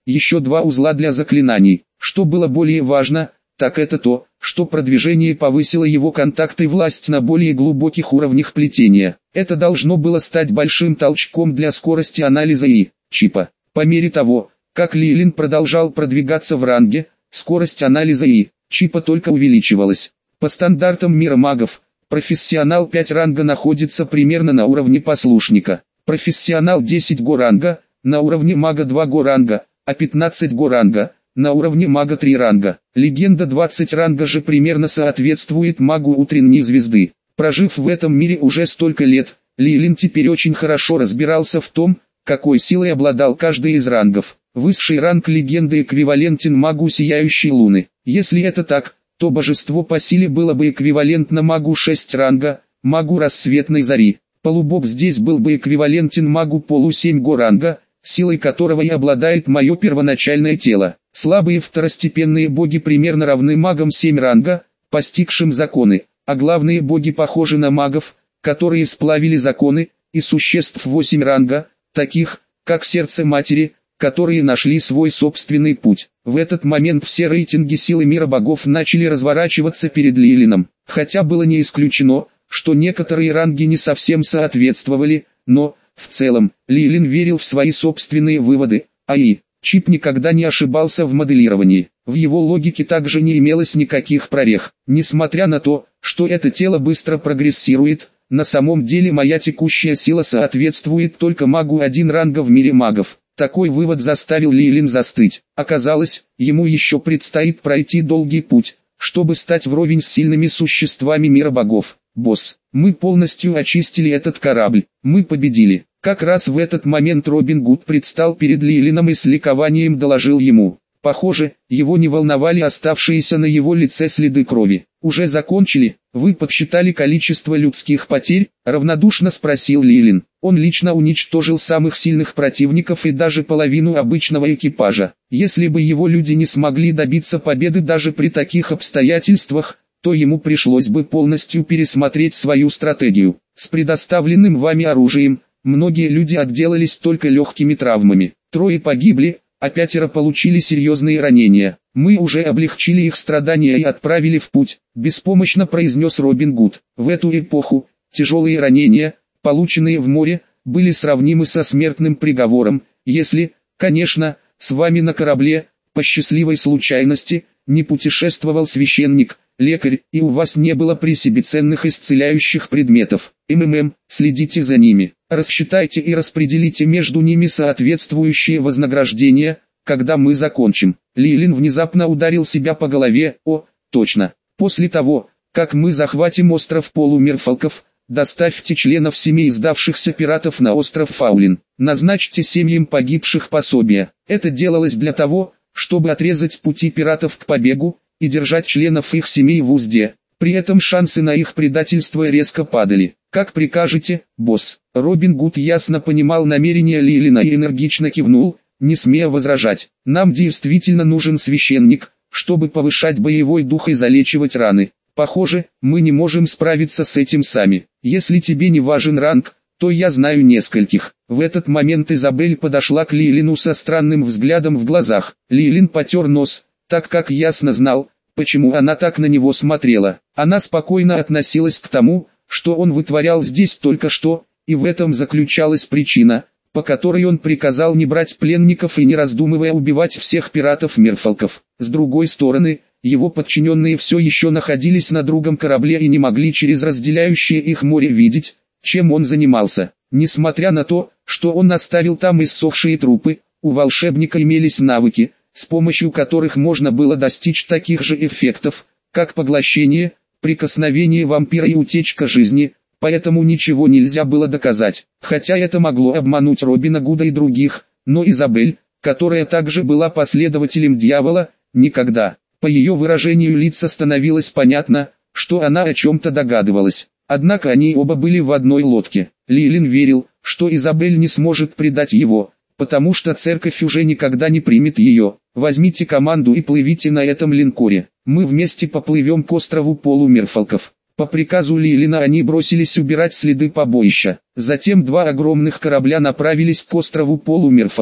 еще два узла для заклинаний. Что было более важно, так это то, что продвижение повысило его контакт и власть на более глубоких уровнях плетения. Это должно было стать большим толчком для скорости анализа и чипа. По мере того, как Лилин продолжал продвигаться в ранге, скорость анализа и чипа только увеличивалась. По стандартам мира магов, профессионал пять ранга находится примерно на уровне послушника, профессионал десять го ранга, на уровне мага два го ранга, а пятнадцать го ранга, на уровне мага три ранга. Легенда двадцать ранга же примерно соответствует магу утренней звезды. Прожив в этом мире уже столько лет, Лилин теперь очень хорошо разбирался в том, какой силой обладал каждый из рангов. Высший ранг легенды эквивалентен магу сияющей луны. Если это так, то божество по силе было бы эквивалентно магу шесть ранга, магу рассветной зари. Полубог здесь был бы эквивалентен магу полу семь го ранга, силой которого и обладает мое первоначальное тело. Слабые второстепенные боги примерно равны магам семь ранга, постигшим законы, а главные боги похожи на магов, которые сплавили законы, и существ восемь ранга, таких, как сердце матери, которые нашли свой собственный путь. В этот момент все рейтинги силы мира богов начали разворачиваться перед Лилином, хотя было не исключено, что некоторые ранги не совсем соответствовали, но, в целом, Лилин верил в свои собственные выводы, а и чип никогда не ошибался в моделировании. В его логике также не имелось никаких прорех. Несмотря на то, что это тело быстро прогрессирует, на самом деле моя текущая сила соответствует только магу один ранга в мире магов. Такой вывод заставил Лилин застыть. Оказалось, ему еще предстоит пройти долгий путь, чтобы стать вровень с сильными существами мира богов. Босс, мы полностью очистили этот корабль, мы победили. Как раз в этот момент Робин Гуд предстал перед Лилином и с ликованием доложил ему. Похоже, его не волновали оставшиеся на его лице следы крови. «Уже закончили? Вы подсчитали количество людских потерь?» – равнодушно спросил Лилин. Он лично уничтожил самых сильных противников и даже половину обычного экипажа. Если бы его люди не смогли добиться победы даже при таких обстоятельствах, то ему пришлось бы полностью пересмотреть свою стратегию. С предоставленным вами оружием, многие люди отделались только легкими травмами. Трое погибли, а пятеро получили серьезные ранения. Мы уже облегчили их страдания и отправили в путь, беспомощно произнес Робин Гуд. В эту эпоху, тяжелые ранения, полученные в море, были сравнимы со смертным приговором, если, конечно, с вами на корабле, по счастливой случайности, не путешествовал священник, лекарь, и у вас не было при себе ценных исцеляющих предметов. МММ, следите за ними, рассчитайте и распределите между ними соответствующие вознаграждения, когда мы закончим. Лилин внезапно ударил себя по голове. О, точно. После того, как мы захватим остров полумерфалков, доставьте членов семей сдавшихся пиратов на остров Фаулин. Назначьте семьям погибших пособия. Это делалось для того, чтобы отрезать пути пиратов к побегу и держать членов их семей в узде. При этом шансы на их предательство резко падали. Как прикажете, босс. Робин Гуд ясно понимал намерения Лилина и энергично кивнул, не смея возражать. Нам действительно нужен священник, чтобы повышать боевой дух и залечивать раны. Похоже, мы не можем справиться с этим сами. Если тебе не важен ранг, то я знаю нескольких. В этот момент Изабель подошла к Лилину со странным взглядом в глазах. Лилин потер нос, так как ясно знал, почему она так на него смотрела. Она спокойно относилась к тому, что он вытворял здесь только что, и в этом заключалась причина, по которой он приказал не брать пленников и не раздумывая убивать всех пиратов-мерфалков. С другой стороны, его подчиненные все еще находились на другом корабле и не могли через разделяющее их море видеть, чем он занимался. Несмотря на то, что он оставил там иссохшие трупы, у волшебника имелись навыки, с помощью которых можно было достичь таких же эффектов, как поглощение, прикосновение вампира и утечка жизни, поэтому ничего нельзя было доказать. Хотя это могло обмануть Робина Гуда и других, но Изабель, которая также была последователем дьявола, никогда. По ее выражению лица становилось понятно, что она о чем-то догадывалась. Однако они оба были в одной лодке. Лилин верил, что Изабель не сможет предать его, потому что церковь уже никогда не примет ее. Возьмите команду и плывите на этом линкоре. Мы вместе поплывем к острову полумерфалков. По приказу Лилина они бросились убирать следы побоища. Затем два огромных корабля направились к острову полумерфалков.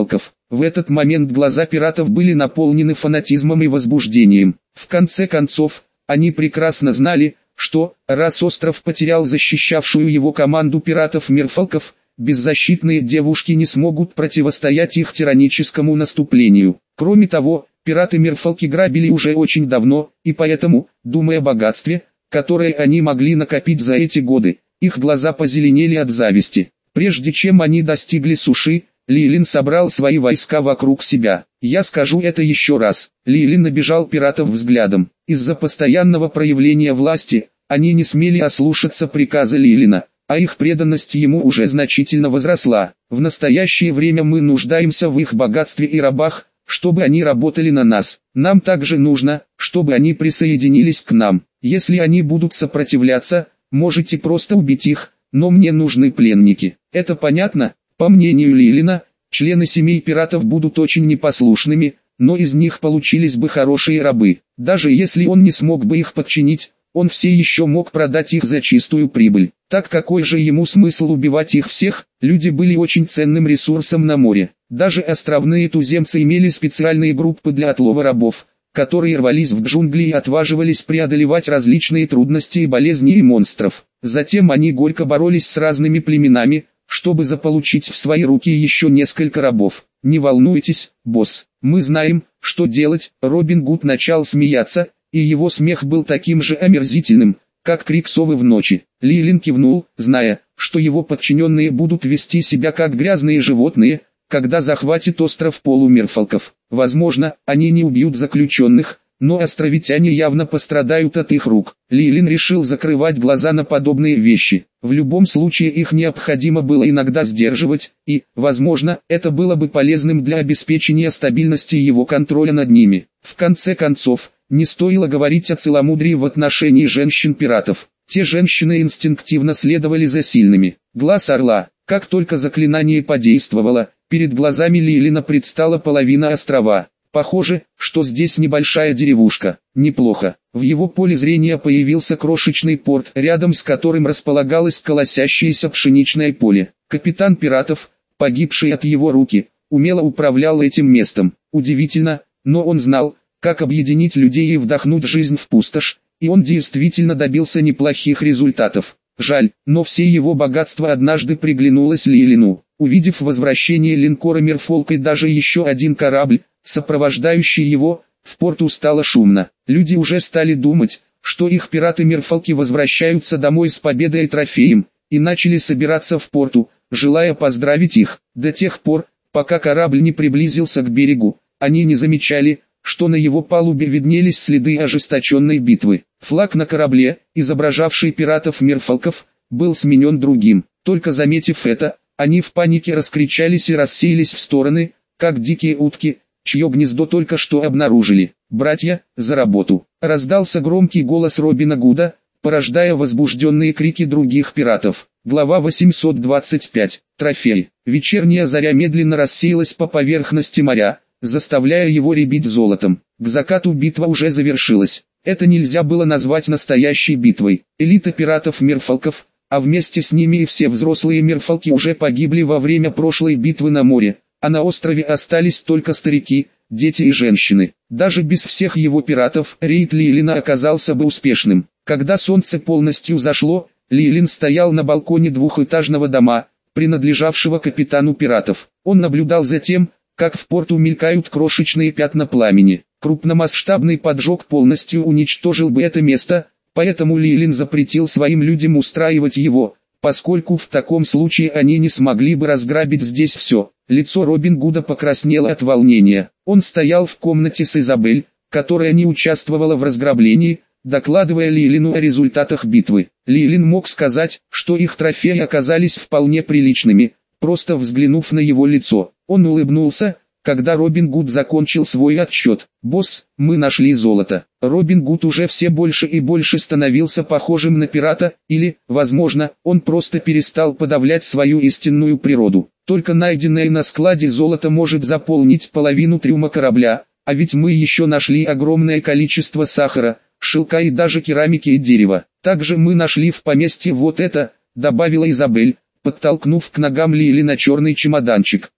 В этот момент глаза пиратов были наполнены фанатизмом и возбуждением. В конце концов, они прекрасно знали, что, раз остров потерял защищавшую его команду пиратов-мерфолков, беззащитные девушки не смогут противостоять их тираническому наступлению. Кроме того, пираты-мерфолки грабили уже очень давно, и поэтому, думая о богатстве, которое они могли накопить за эти годы, их глаза позеленели от зависти. Прежде чем они достигли суши, Лилин собрал свои войска вокруг себя. Я скажу это еще раз. Лилин набежал пиратов взглядом. Из-за постоянного проявления власти, они не смели ослушаться приказа Лилина, а их преданность ему уже значительно возросла. В настоящее время мы нуждаемся в их богатстве и рабах, чтобы они работали на нас. Нам также нужно, чтобы они присоединились к нам. Если они будут сопротивляться, можете просто убить их, но мне нужны пленники. Это понятно? По мнению Лилина, члены семей пиратов будут очень непослушными, но из них получились бы хорошие рабы. Даже если он не смог бы их подчинить, он все еще мог продать их за чистую прибыль. Так какой же ему смысл убивать их всех? Люди были очень ценным ресурсом на море. Даже островные туземцы имели специальные группы для отлова рабов, которые рвались в джунгли и отваживались преодолевать различные трудности и болезни и монстров. Затем они горько боролись с разными племенами, чтобы заполучить в свои руки еще несколько рабов. Не волнуйтесь, босс, мы знаем, что делать. Робин Гуд начал смеяться, и его смех был таким же омерзительным, как крик совы в ночи. Лилин кивнул, зная, что его подчиненные будут вести себя как грязные животные, когда захватит остров полумерфолков. Возможно, они не убьют заключенных, но островитяне явно пострадают от их рук. Лилин решил закрывать глаза на подобные вещи. В любом случае их необходимо было иногда сдерживать, и, возможно, это было бы полезным для обеспечения стабильности его контроля над ними. В конце концов, не стоило говорить о целомудрии в отношении женщин-пиратов. Те женщины инстинктивно следовали за сильными. Глаз орла. Как только заклинание подействовало, перед глазами Лилина предстала половина острова. Похоже, что здесь небольшая деревушка. Неплохо. В его поле зрения появился крошечный порт, рядом с которым располагалось колосящееся пшеничное поле. Капитан пиратов, погибший от его руки, умело управлял этим местом. Удивительно, но он знал, как объединить людей и вдохнуть жизнь в пустошь, и он действительно добился неплохих результатов. Жаль, но все его богатство однажды приглянулось Лилину. Увидев возвращение линкора Мерфолк и даже еще один корабль, сопровождающий его, в порту стало шумно. Люди уже стали думать, что их пираты-мерфолки возвращаются домой с победой и трофеем, и начали собираться в порту, желая поздравить их. До тех пор, пока корабль не приблизился к берегу, они не замечали, что на его палубе виднелись следы ожесточенной битвы. Флаг на корабле, изображавший пиратов-мерфолков, был сменен другим. Только заметив это, они в панике раскричались и рассеялись в стороны, как дикие утки, чье гнездо только что обнаружили. «Братья, за работу!» Раздался громкий голос Робина Гуда, порождая возбужденные крики других пиратов. Глава восемьсот двадцать пять. Трофей. Вечерняя заря медленно рассеялась по поверхности моря, заставляя его рябить золотом. К закату битва уже завершилась. Это нельзя было назвать настоящей битвой. Элита пиратов-мерфолков, а вместе с ними и все взрослые мерфолки уже погибли во время прошлой битвы на море, а на острове остались только старики, дети и женщины. Даже без всех его пиратов рейд Лилина оказался бы успешным. Когда солнце полностью зашло, Лилин стоял на балконе двухэтажного дома, принадлежавшего капитану пиратов. Он наблюдал за тем, как в порту мелькают крошечные пятна пламени. Крупномасштабный поджог полностью уничтожил бы это место, поэтому Лилин запретил своим людям устраивать его, поскольку в таком случае они не смогли бы разграбить здесь все. Лицо Робин Гуда покраснело от волнения. Он стоял в комнате с Изабель, которая не участвовала в разграблении, докладывая Лилину о результатах битвы. Лилин мог сказать, что их трофеи оказались вполне приличными, просто взглянув на его лицо. Он улыбнулся, когда Робин Гуд закончил свой отчет. «Босс, мы нашли золото». Робин Гуд уже все больше и больше становился похожим на пирата, или, возможно, он просто перестал подавлять свою истинную природу. Только найденное на складе золото может заполнить половину трюма корабля, а ведь мы еще нашли огромное количество сахара, шелка и даже керамики и дерева. Также мы нашли в поместье вот это, добавила Изабель, подтолкнув к ногам Лилина черный чемоданчик.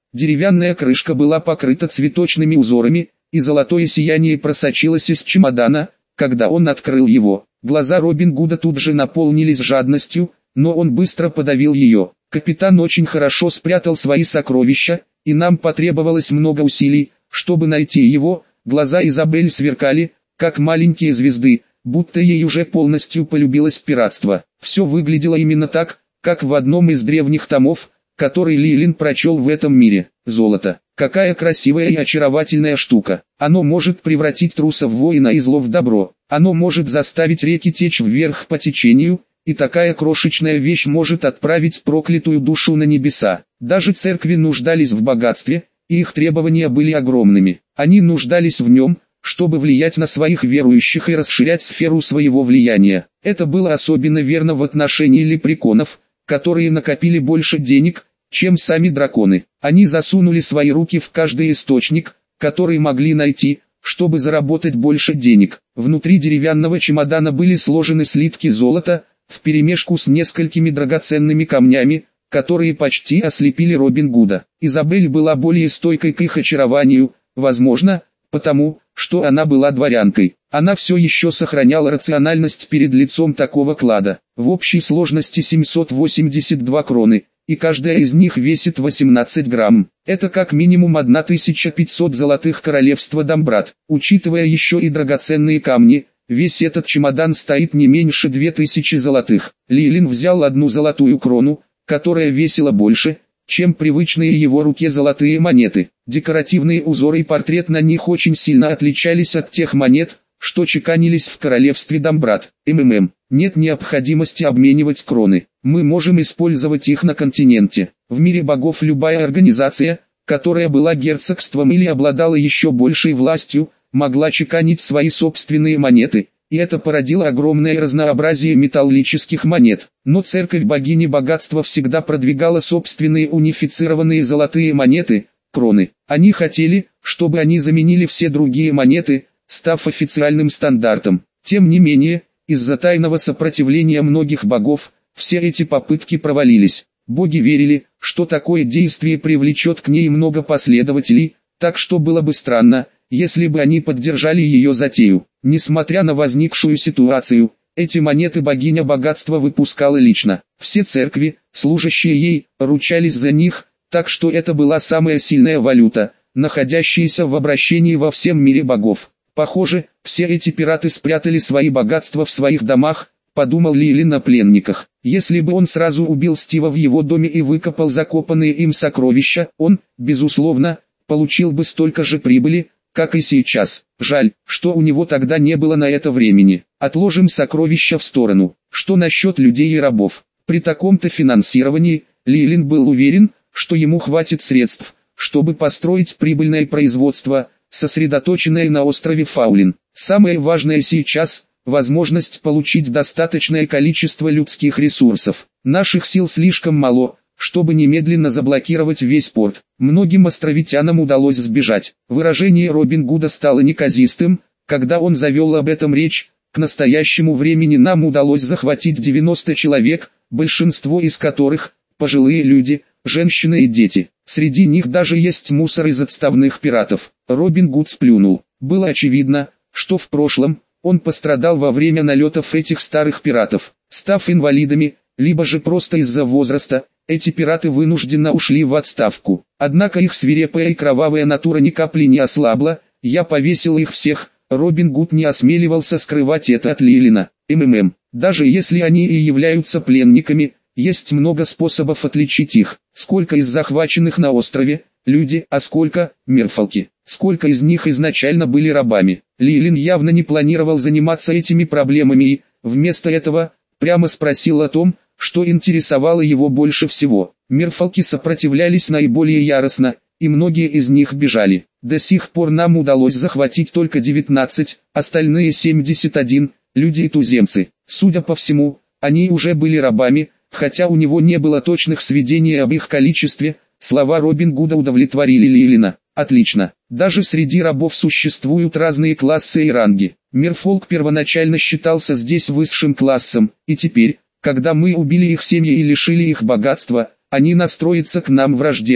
Деревянная крышка была покрыта цветочными узорами, и золотое сияние просочилось из чемодана, когда он открыл его. Глаза Робин Гуда тут же наполнились жадностью, но он быстро подавил ее. Капитан очень хорошо спрятал свои сокровища, и нам потребовалось много усилий, чтобы найти его. Глаза Изабель сверкали, как маленькие звезды, будто ей уже полностью полюбилось пиратство. Все выглядело именно так, как в одном из древних томов, который Лилин прочел в этом мире. Золото. Какая красивая и очаровательная штука. Оно может превратить труса в воина и зло в добро. Оно может заставить реки течь вверх по течению, и такая крошечная вещь может отправить проклятую душу на небеса. Даже церкви нуждались в богатстве, и их требования были огромными. Они нуждались в нем, чтобы влиять на своих верующих и расширять сферу своего влияния. Это было особенно верно в отношении лепреконов, которые накопили больше денег, чем сами драконы. Они засунули свои руки в каждый источник, который могли найти, чтобы заработать больше денег. Внутри деревянного чемодана были сложены слитки золота, вперемешку с несколькими драгоценными камнями, которые почти ослепили Робин Гуда. Изабель была более стойкой к их очарованию, возможно, потому, что она была дворянкой. Она все еще сохраняла рациональность перед лицом такого клада. В общей сложности семьсот восемьдесят два кроны, и каждая из них весит восемнадцать грамм. Это как минимум тысяча пятьсот золотых королевства Дамбрат. Учитывая еще и драгоценные камни, весь этот чемодан стоит не меньше две тысячи золотых. Лилин взял одну золотую крону, которая весила больше, чем привычные его руке золотые монеты. Декоративные узоры и портрет на них очень сильно отличались от тех монет, что чеканились в королевстве Дамбрат. МММ. Нет необходимости обменивать кроны. Мы можем использовать их на континенте. В мире богов любая организация, которая была герцогством или обладала еще большей властью, могла чеканить свои собственные монеты, и это породило огромное разнообразие металлических монет. Но церковь богини богатства всегда продвигала собственные унифицированные золотые монеты, кроны. Они хотели, чтобы они заменили все другие монеты, став официальным стандартом. Тем не менее, из-за тайного сопротивления многих богов, все эти попытки провалились. Боги верили, что такое действие привлечет к ней много последователей, так что было бы странно, если бы они поддержали ее затею. Несмотря на возникшую ситуацию, эти монеты богиня богатства выпускала лично. Все церкви, служащие ей, ручались за них, так что это была самая сильная валюта, находящаяся в обращении во всем мире богов. Похоже, все эти пираты спрятали свои богатства в своих домах, подумал Лилин о пленниках. Если бы он сразу убил Стива в его доме и выкопал закопанные им сокровища, он, безусловно, получил бы столько же прибыли, как и сейчас. Жаль, что у него тогда не было на это времени. Отложим сокровища в сторону. Что насчет людей и рабов? При таком-то финансировании, Лилин был уверен, что ему хватит средств, чтобы построить прибыльное производство, сосредоточенное на острове Фаулин. Самое важное сейчас – возможность получить достаточное количество людских ресурсов. Наших сил слишком мало, чтобы немедленно заблокировать весь порт. Многим островитянам удалось сбежать. Выражение Робин Гуда стало неказистым, когда он завел об этом речь. К настоящему времени нам удалось захватить девяносто человек, большинство из которых – пожилые люди, женщины и дети. Среди них даже есть мусор из отставных пиратов. Робин Гуд сплюнул. Было очевидно, что в прошлом он пострадал во время налетов этих старых пиратов. Став инвалидами, либо же просто из-за возраста, эти пираты вынужденно ушли в отставку. Однако их свирепая и кровавая натура ни капли не ослабла. Я повесил их всех. Робин Гуд не осмеливался скрывать это от Лилина. МММ. Даже если они и являются пленниками, есть много способов отличить их. Сколько из захваченных на острове – люди, а сколько – мерфолки. Сколько из них изначально были рабами. Лилин явно не планировал заниматься этими проблемами и, вместо этого, прямо спросил о том, что интересовало его больше всего. Мерфолки сопротивлялись наиболее яростно, и многие из них бежали. До сих пор нам удалось захватить только девятнадцать, остальные семьдесят один, люди и туземцы. Судя по всему, они уже были рабами, хотя у него не было точных сведений об их количестве. Слова Робин Гуда удовлетворили Лилина. Отлично. Даже среди рабов существуют разные классы и ранги. Мерфолк первоначально считался здесь высшим классом, и теперь, когда мы убили их семьи и лишили их богатства, они настроятся к нам враждебно.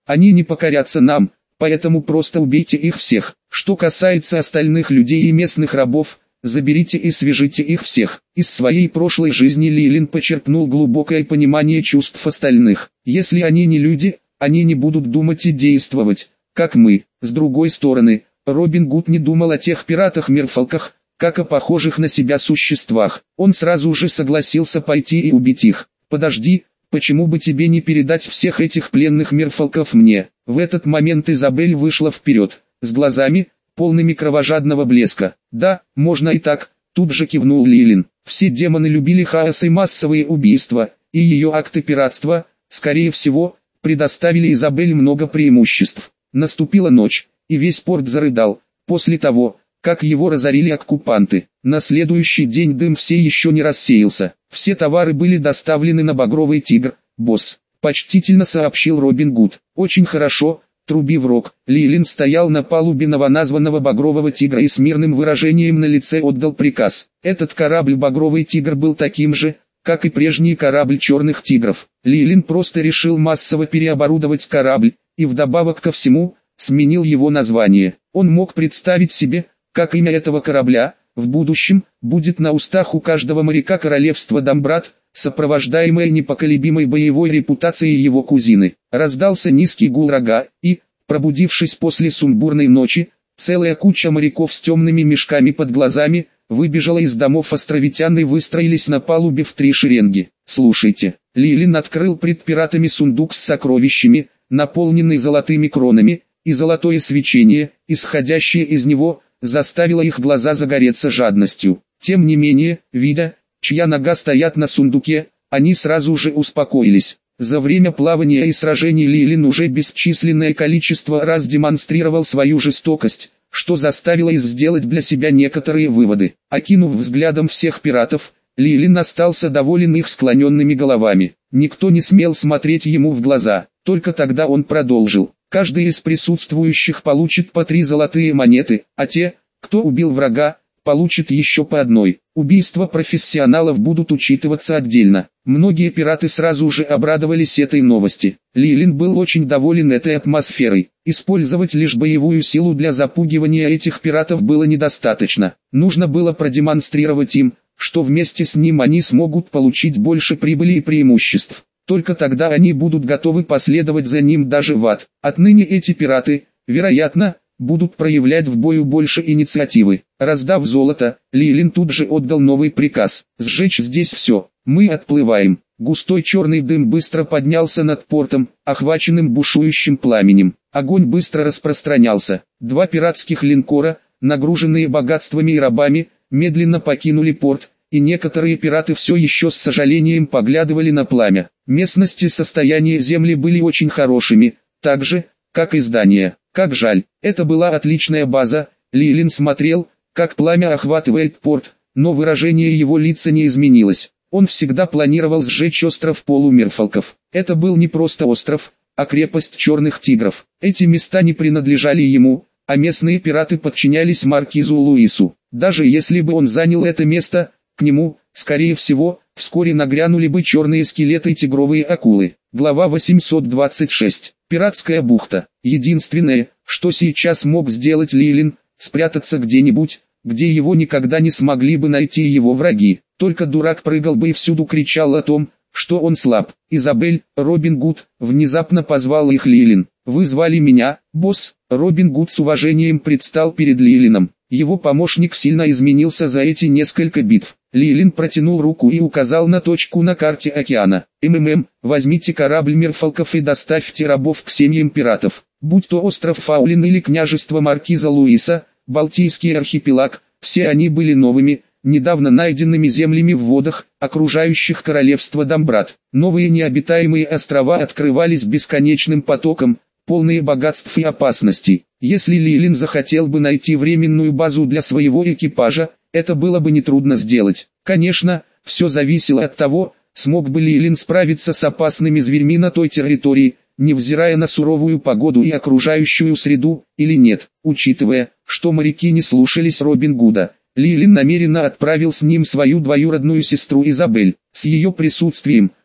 Они не покорятся нам, поэтому просто убейте их всех. Что касается остальных людей и местных рабов, заберите и свяжите их всех. Из своей прошлой жизни Лилин почерпнул глубокое понимание чувств остальных. Если они не люди, они не будут думать и действовать, как мы. С другой стороны, Робин Гуд не думал о тех пиратах-мерфолках, как о похожих на себя существах. Он сразу же согласился пойти и убить их. «Подожди, почему бы тебе не передать всех этих пленных мерфолков мне?» В этот момент Изабель вышла вперед, с глазами, полными кровожадного блеска. «Да, можно и так», тут же кивнул Лилин. Все демоны любили хаос и массовые убийства, и ее акты пиратства, скорее всего, предоставили Изабель много преимуществ. Наступила ночь, и весь порт зарыдал, после того, как его разорили оккупанты. На следующий день дым все еще не рассеялся. Все товары были доставлены на Багровый Тигр, босс, почтительно сообщил Робин Гуд. Очень хорошо, труби в рог. Лилин стоял на палубе новоназванного Багрового Тигра и с мирным выражением на лице отдал приказ. Этот корабль Багровый Тигр был таким же, как и прежний корабль Черных Тигров. Лилин просто решил массово переоборудовать корабль, и вдобавок ко всему, сменил его название. Он мог представить себе, как имя этого корабля, в будущем, будет на устах у каждого моряка королевства Дамбрат, сопровождаемое непоколебимой боевой репутацией его кузины. Раздался низкий гул рога, и, пробудившись после сумбурной ночи, целая куча моряков с темными мешками под глазами, выбежала из домов островитян и выстроились на палубе в три шеренги. «Слушайте». Лилин открыл пред пиратами сундук с сокровищами, наполненный золотыми кронами, и золотое свечение, исходящее из него, заставило их глаза загореться жадностью. Тем не менее, видя, чья нога стоят на сундуке, они сразу же успокоились. За время плавания и сражений Лилин уже бесчисленное количество раз демонстрировал свою жестокость, что заставило их сделать для себя некоторые выводы. Окинув взглядом всех пиратов, Лилин остался доволен их склоненными головами. Никто не смел смотреть ему в глаза. Только тогда он продолжил. Каждый из присутствующих получит по три золотые монеты, а те, кто убил врага, получат еще по одной. Убийства профессионалов будут учитываться отдельно. Многие пираты сразу же обрадовались этой новости. Лилин был очень доволен этой атмосферой. Использовать лишь боевую силу для запугивания этих пиратов было недостаточно. Нужно было продемонстрировать им, что вместе с ним они смогут получить больше прибыли и преимуществ. Только тогда они будут готовы последовать за ним даже в ад. Отныне эти пираты, вероятно, будут проявлять в бою больше инициативы. Раздав золото, Лилин тут же отдал новый приказ: сжечь здесь все. Мы отплываем. Густой черный дым быстро поднялся над портом, охваченным бушующим пламенем. Огонь быстро распространялся. Два пиратских линкора, нагруженные богатствами и рабами, медленно покинули порт, и некоторые пираты все еще с сожалением поглядывали на пламя. Местность и состояние земли были очень хорошими, так же, как и здания. Как жаль, это была отличная база. Лилин смотрел, как пламя охватывает порт, но выражение его лица не изменилось. Он всегда планировал сжечь остров полумерфолков. Это был не просто остров, а крепость Черных Тигров. Эти места не принадлежали ему, а местные пираты подчинялись маркизу Луису. Даже если бы он занял это место, к нему, скорее всего, вскоре нагрянули бы черные скелеты и тигровые акулы. Глава восемьсот двадцать шесть. Пиратская бухта. Единственное, что сейчас мог сделать Лилин, спрятаться где-нибудь, где его никогда не смогли бы найти его враги. Только дурак прыгал бы и всюду кричал о том, что он слаб. «Изабель, Робин Гуд», внезапно позвал их Лилин. «Вы звали меня, босс?» Робин Гуд с уважением предстал перед Лилином. Его помощник сильно изменился за эти несколько битв. Лилин протянул руку и указал на точку на карте океана. «МММ, возьмите корабль мерфолков и доставьте рабов к семьям пиратов. Будь то остров Фаулин или княжество маркиза Луиса, Балтийский архипелаг, все они были новыми, недавно найденными землями в водах, окружающих королевство Дамбрат. Новые необитаемые острова открывались бесконечным потоком, полные богатств и опасностей. Если Лилин захотел бы найти временную базу для своего экипажа, это было бы нетрудно сделать. Конечно, все зависело от того, смог бы Лилин справиться с опасными зверьми на той территории, невзирая на суровую погоду и окружающую среду, или нет. Учитывая, что моряки не слушались Робин Гуда, Лилин намеренно отправил с ним свою двоюродную сестру Изабель. С ее присутствием,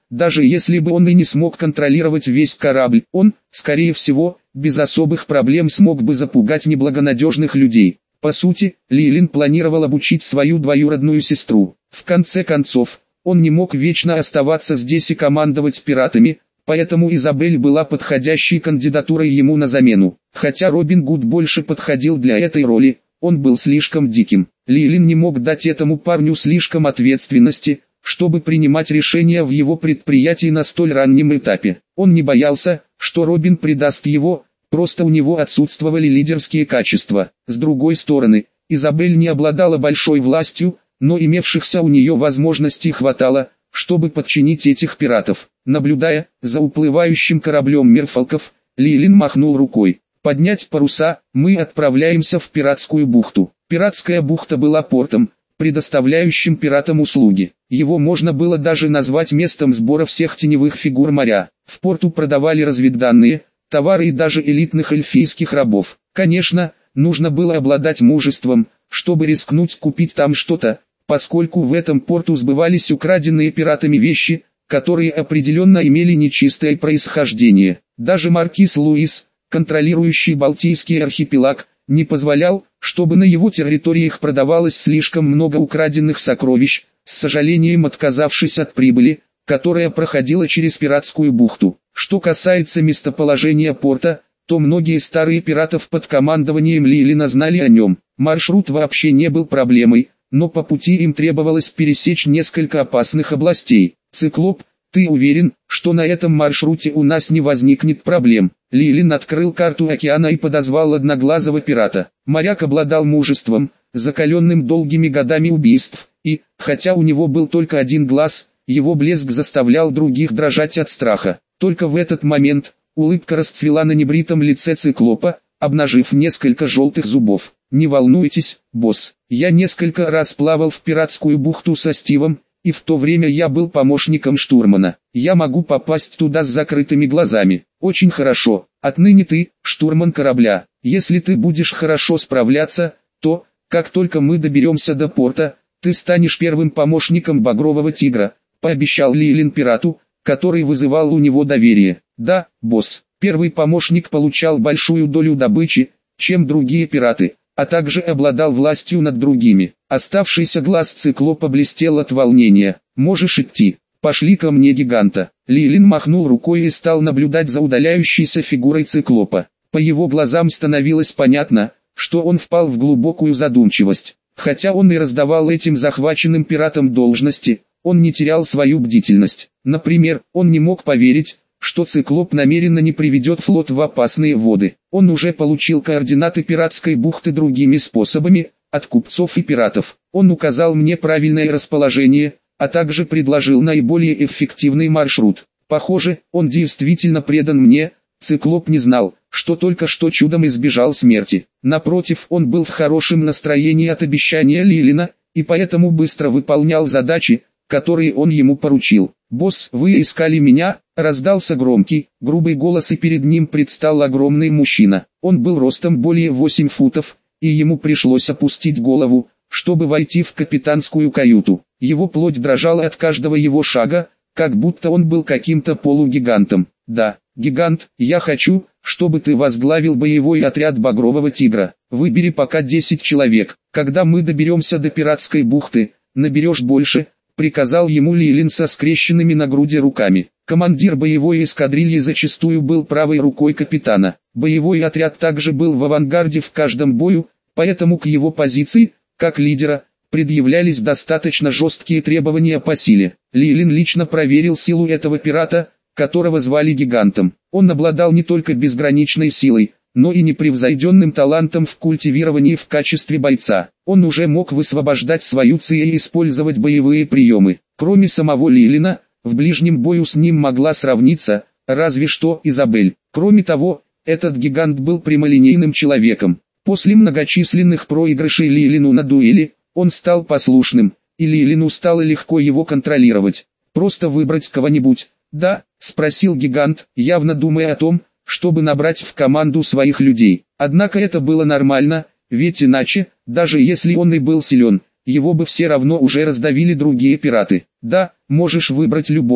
даже если бы он и не смог контролировать весь корабль, он, скорее всего, без особых проблем смог бы запугать неблагонадежных людей. По сути, Лилин планировал обучить свою двоюродную сестру. В конце концов, он не мог вечно оставаться здесь и командовать пиратами, поэтому Изабель была подходящей кандидатурой ему на замену. Хотя Робин Гуд больше подходил для этой роли, он был слишком диким. Лилин не мог дать этому парню слишком ответственности, чтобы принимать решения в его предприятии на столь раннем этапе. Он не боялся, что Робин предаст его, просто у него отсутствовали лидерские качества. С другой стороны, Изабель не обладала большой властью, но имевшихся у нее возможностей хватало, чтобы подчинить этих пиратов. Наблюдая за уплывающим кораблем Мерфолков, Лилин махнул рукой. «Поднять паруса, мы отправляемся в пиратскую бухту». Пиратская бухта была портом, предоставляющим пиратам услуги. Его можно было даже назвать местом сбора всех теневых фигур моря. В порту продавали разведданные, товары и даже элитных эльфийских рабов. Конечно, нужно было обладать мужеством, чтобы рискнуть купить там что-то, поскольку в этом порту сбывались украденные пиратами вещи, которые определенно имели нечистое происхождение. Даже маркиз Луис, контролирующий Балтийский архипелаг, не позволял, чтобы на его территориях продавалось слишком много украденных сокровищ, с сожалением отказавшись от прибыли, которая проходила через пиратскую бухту. Что касается местоположения порта, то многие старые пиратов под командованием Лилина знали о нем. Маршрут вообще не был проблемой, но по пути им требовалось пересечь несколько опасных областей. «Циклоп, ты уверен, что на этом маршруте у нас не возникнет проблем?» Лилин открыл карту океана и подозвал одноглазого пирата. Моряк обладал мужеством, закаленным долгими годами убийств, и, хотя у него был только один глаз, его блеск заставлял других дрожать от страха. Только в этот момент улыбка расцвела на небритом лице циклопа, обнажив несколько желтых зубов. «Не волнуйтесь, босс, я несколько раз плавал в пиратскую бухту со Стивом, и в то время я был помощником штурмана. Я могу попасть туда с закрытыми глазами». «Очень хорошо, отныне ты, штурман корабля. Если ты будешь хорошо справляться, то, как только мы доберемся до порта, ты станешь первым помощником Багрового Тигра», пообещал Лилин пирату, который вызывал у него доверие. «Да, босс». Первый помощник получал большую долю добычи, чем другие пираты, а также обладал властью над другими. Оставшийся глаз циклопа блестел от волнения. «Можешь идти. Пошли ко мне, гиганта». Лилин махнул рукой и стал наблюдать за удаляющейся фигурой циклопа. По его глазам становилось понятно, что он впал в глубокую задумчивость. Хотя он и раздавал этим захваченным пиратам должности, он не терял свою бдительность. Например, он не мог поверить, что циклоп намеренно не приведет флот в опасные воды. Он уже получил координаты пиратской бухты другими способами, от купцов и пиратов. Он указал мне правильное расположение, а также предложил наиболее эффективный маршрут. Похоже, он действительно предан мне. Циклоп не знал, что только что чудом избежал смерти. Напротив, он был в хорошем настроении от обещания Лилина, и поэтому быстро выполнял задачи, которые он ему поручил. «Босс, вы искали меня?» — раздался громкий, грубый голос, и перед ним предстал огромный мужчина. Он был ростом более восьми футов, и ему пришлось опустить голову, чтобы войти в капитанскую каюту. Его плоть дрожала от каждого его шага, как будто он был каким-то полугигантом. «Да, гигант, я хочу, чтобы ты возглавил боевой отряд Багрового Тигра. Выбери пока десять человек. Когда мы доберемся до пиратской бухты, наберешь больше», — приказал ему Лилин со скрещенными на груди руками. Командир боевой эскадрильи зачастую был правой рукой капитана. Боевой отряд также был в авангарде в каждом бою, поэтому к его позиции, как лидера, предъявлялись достаточно жесткие требования по силе. Лилин лично проверил силу этого пирата, которого звали Гигантом. Он обладал не только безграничной силой, но и непревзойденным талантом в культивировании в качестве бойца. Он уже мог высвобождать свою ци и использовать боевые приемы. Кроме самого Лилина, в ближнем бою с ним могла сравниться, разве что Изабель. Кроме того, этот гигант был прямолинейным человеком. После многочисленных проигрышей Лилину на дуэли, он стал послушным, и Лилину стало легко его контролировать. «Просто выбрать кого-нибудь?» «Да», — спросил гигант, явно думая о том, чтобы набрать в команду своих людей. Однако это было нормально, ведь иначе, даже если он и был силен, его бы все равно уже раздавили другие пираты. «Да, можешь выбрать любого»,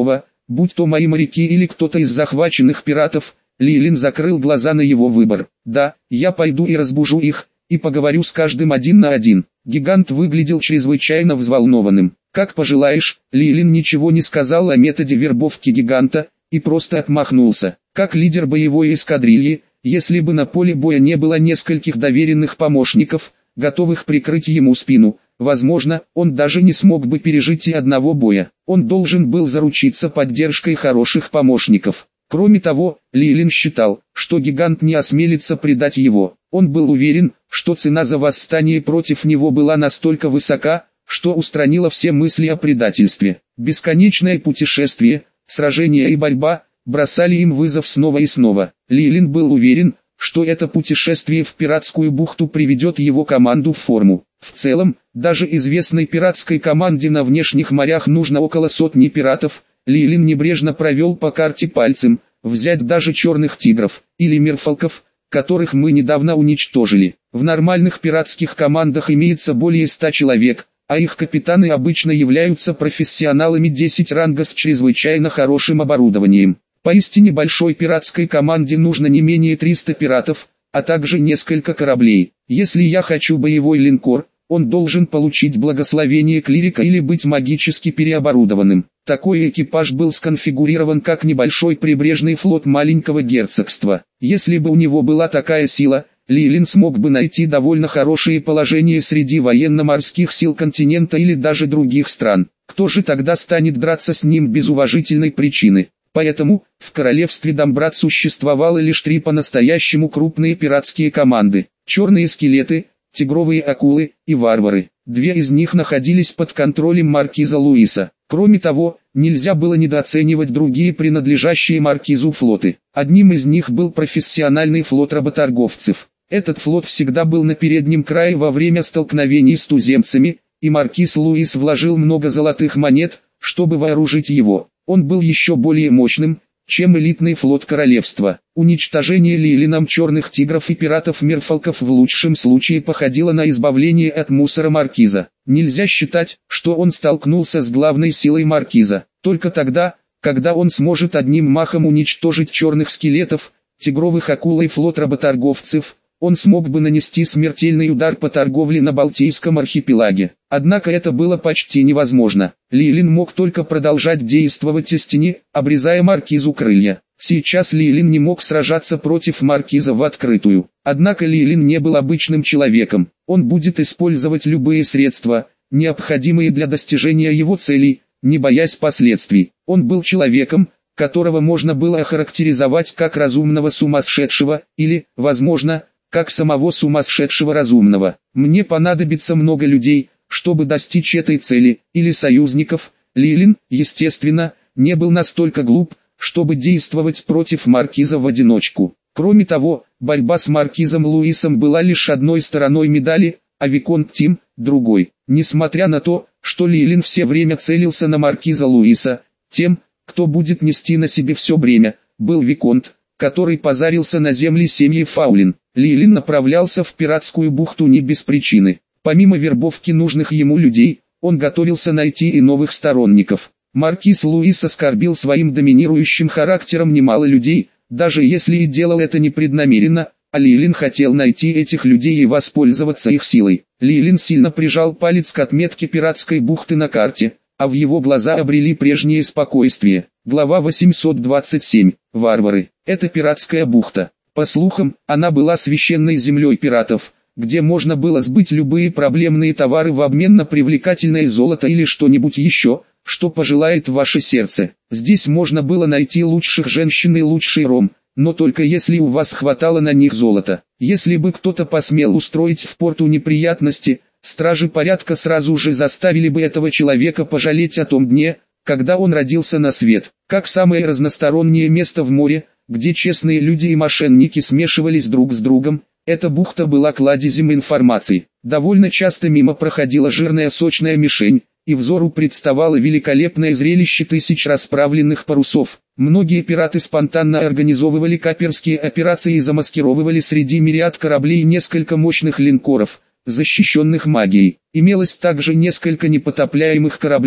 будь то мои моряки или кто-то из захваченных пиратов. Лилин закрыл глаза на его выбор. Да, я пойду и разбужу их, и поговорю с каждым один на один. Гигант выглядел чрезвычайно взволнованным. Как пожелаешь. Лилин ничего не сказал о методе вербовки гиганта, и просто отмахнулся. Как лидер боевой эскадрильи, если бы на поле боя не было нескольких доверенных помощников, готовых прикрыть ему спину, возможно, он даже не смог бы пережить и одного боя. Он должен был заручиться поддержкой хороших помощников. Кроме того, Лилин считал, что гигант не осмелится предать его. Он был уверен, что цена за восстание против него была настолько высока, что устранила все мысли о предательстве. Бесконечное путешествие, сражения и борьба бросали им вызов снова и снова. Лилин был уверен, что это путешествие в пиратскую бухту приведет его команду в форму. В целом, даже известной пиратской команде на внешних морях нужно около сотни пиратов. Лилин небрежно провел по карте пальцем, взять даже черных тигров, или мерфалков, которых мы недавно уничтожили. В нормальных пиратских командах имеется более ста человек, а их капитаны обычно являются профессионалами десять ранга с чрезвычайно хорошим оборудованием. Поистине большой пиратской команде нужно не менее триста пиратов, а также несколько кораблей. Если я хочу боевой линкор, он должен получить благословение клирика или быть магически переоборудованным. Такой экипаж был сконфигурирован как небольшой прибрежный флот маленького герцогства. Если бы у него была такая сила, Лилин смог бы найти довольно хорошее положение среди военно-морских сил континента или даже других стран. Кто же тогда станет драться с ним без уважительной причины? Поэтому, в королевстве Домбрат существовало лишь три по-настоящему крупные пиратские команды: черные скелеты, тигровые акулы и варвары. Две из них находились под контролем маркиза Луиса. Кроме того, нельзя было недооценивать другие принадлежащие маркизу флоты. Одним из них был профессиональный флот работорговцев. Этот флот всегда был на переднем крае во время столкновений с туземцами, и маркиз Луис вложил много золотых монет, чтобы вооружить его. Он был еще более мощным, чем элитный флот королевства. Уничтожение Лилином черных тигров и пиратов-мерфалков в лучшем случае походило на избавление от мусора маркиза. Нельзя считать, что он столкнулся с главной силой маркиза. Только тогда, когда он сможет одним махом уничтожить черных скелетов, тигровых акул и флот работорговцев, он смог бы нанести смертельный удар по торговле на Балтийском архипелаге. Однако это было почти невозможно. Лилин мог только продолжать действовать из тени, обрезая маркизу крылья. Сейчас Лилин не мог сражаться против маркиза в открытую. Однако Лилин не был обычным человеком. Он будет использовать любые средства, необходимые для достижения его целей, не боясь последствий. Он был человеком, которого можно было охарактеризовать как разумного сумасшедшего, или, возможно, как самого сумасшедшего разумного. Мне понадобится много людей, чтобы достичь этой цели, или союзников. Лилин, естественно, не был настолько глуп, чтобы действовать против маркиза в одиночку. Кроме того, борьба с маркизом Луисом была лишь одной стороной медали, а Виконт Тим – другой. Несмотря на то, что Лилин все время целился на маркиза Луиса, тем, кто будет нести на себе все бремя, был Виконт, который позарился на земли семьи Фаулин. Лилин направлялся в пиратскую бухту не без причины. Помимо вербовки нужных ему людей, он готовился найти и новых сторонников. Маркиз Луис оскорбил своим доминирующим характером немало людей, даже если и делал это непреднамеренно, а Лилин хотел найти этих людей и воспользоваться их силой. Лилин сильно прижал палец к отметке пиратской бухты на карте, а в его глаза обрели прежнее спокойствие. Глава восемьсот двадцать семь. Варвары. Это пиратская бухта. По слухам, она была священной землей пиратов, где можно было сбыть любые проблемные товары в обмен на привлекательное золото или что-нибудь еще, что пожелает ваше сердце. Здесь можно было найти лучших женщин и лучший ром, но только если у вас хватало на них золота. Если бы кто-то посмел устроить в порту неприятности, стражи порядка сразу же заставили бы этого человека пожалеть о том дне, когда он родился на свет. Как самое разностороннее место в море, где честные люди и мошенники смешивались друг с другом, эта бухта была кладезем информации. Довольно часто мимо проходила жирная сочная мишень, и взору представало великолепное зрелище тысяч расправленных парусов. Многие пираты спонтанно организовывали каперские операции и замаскировывали среди мириад кораблей несколько мощных линкоров, защищенных магией. Имелось также несколько непотопляемых кораблей,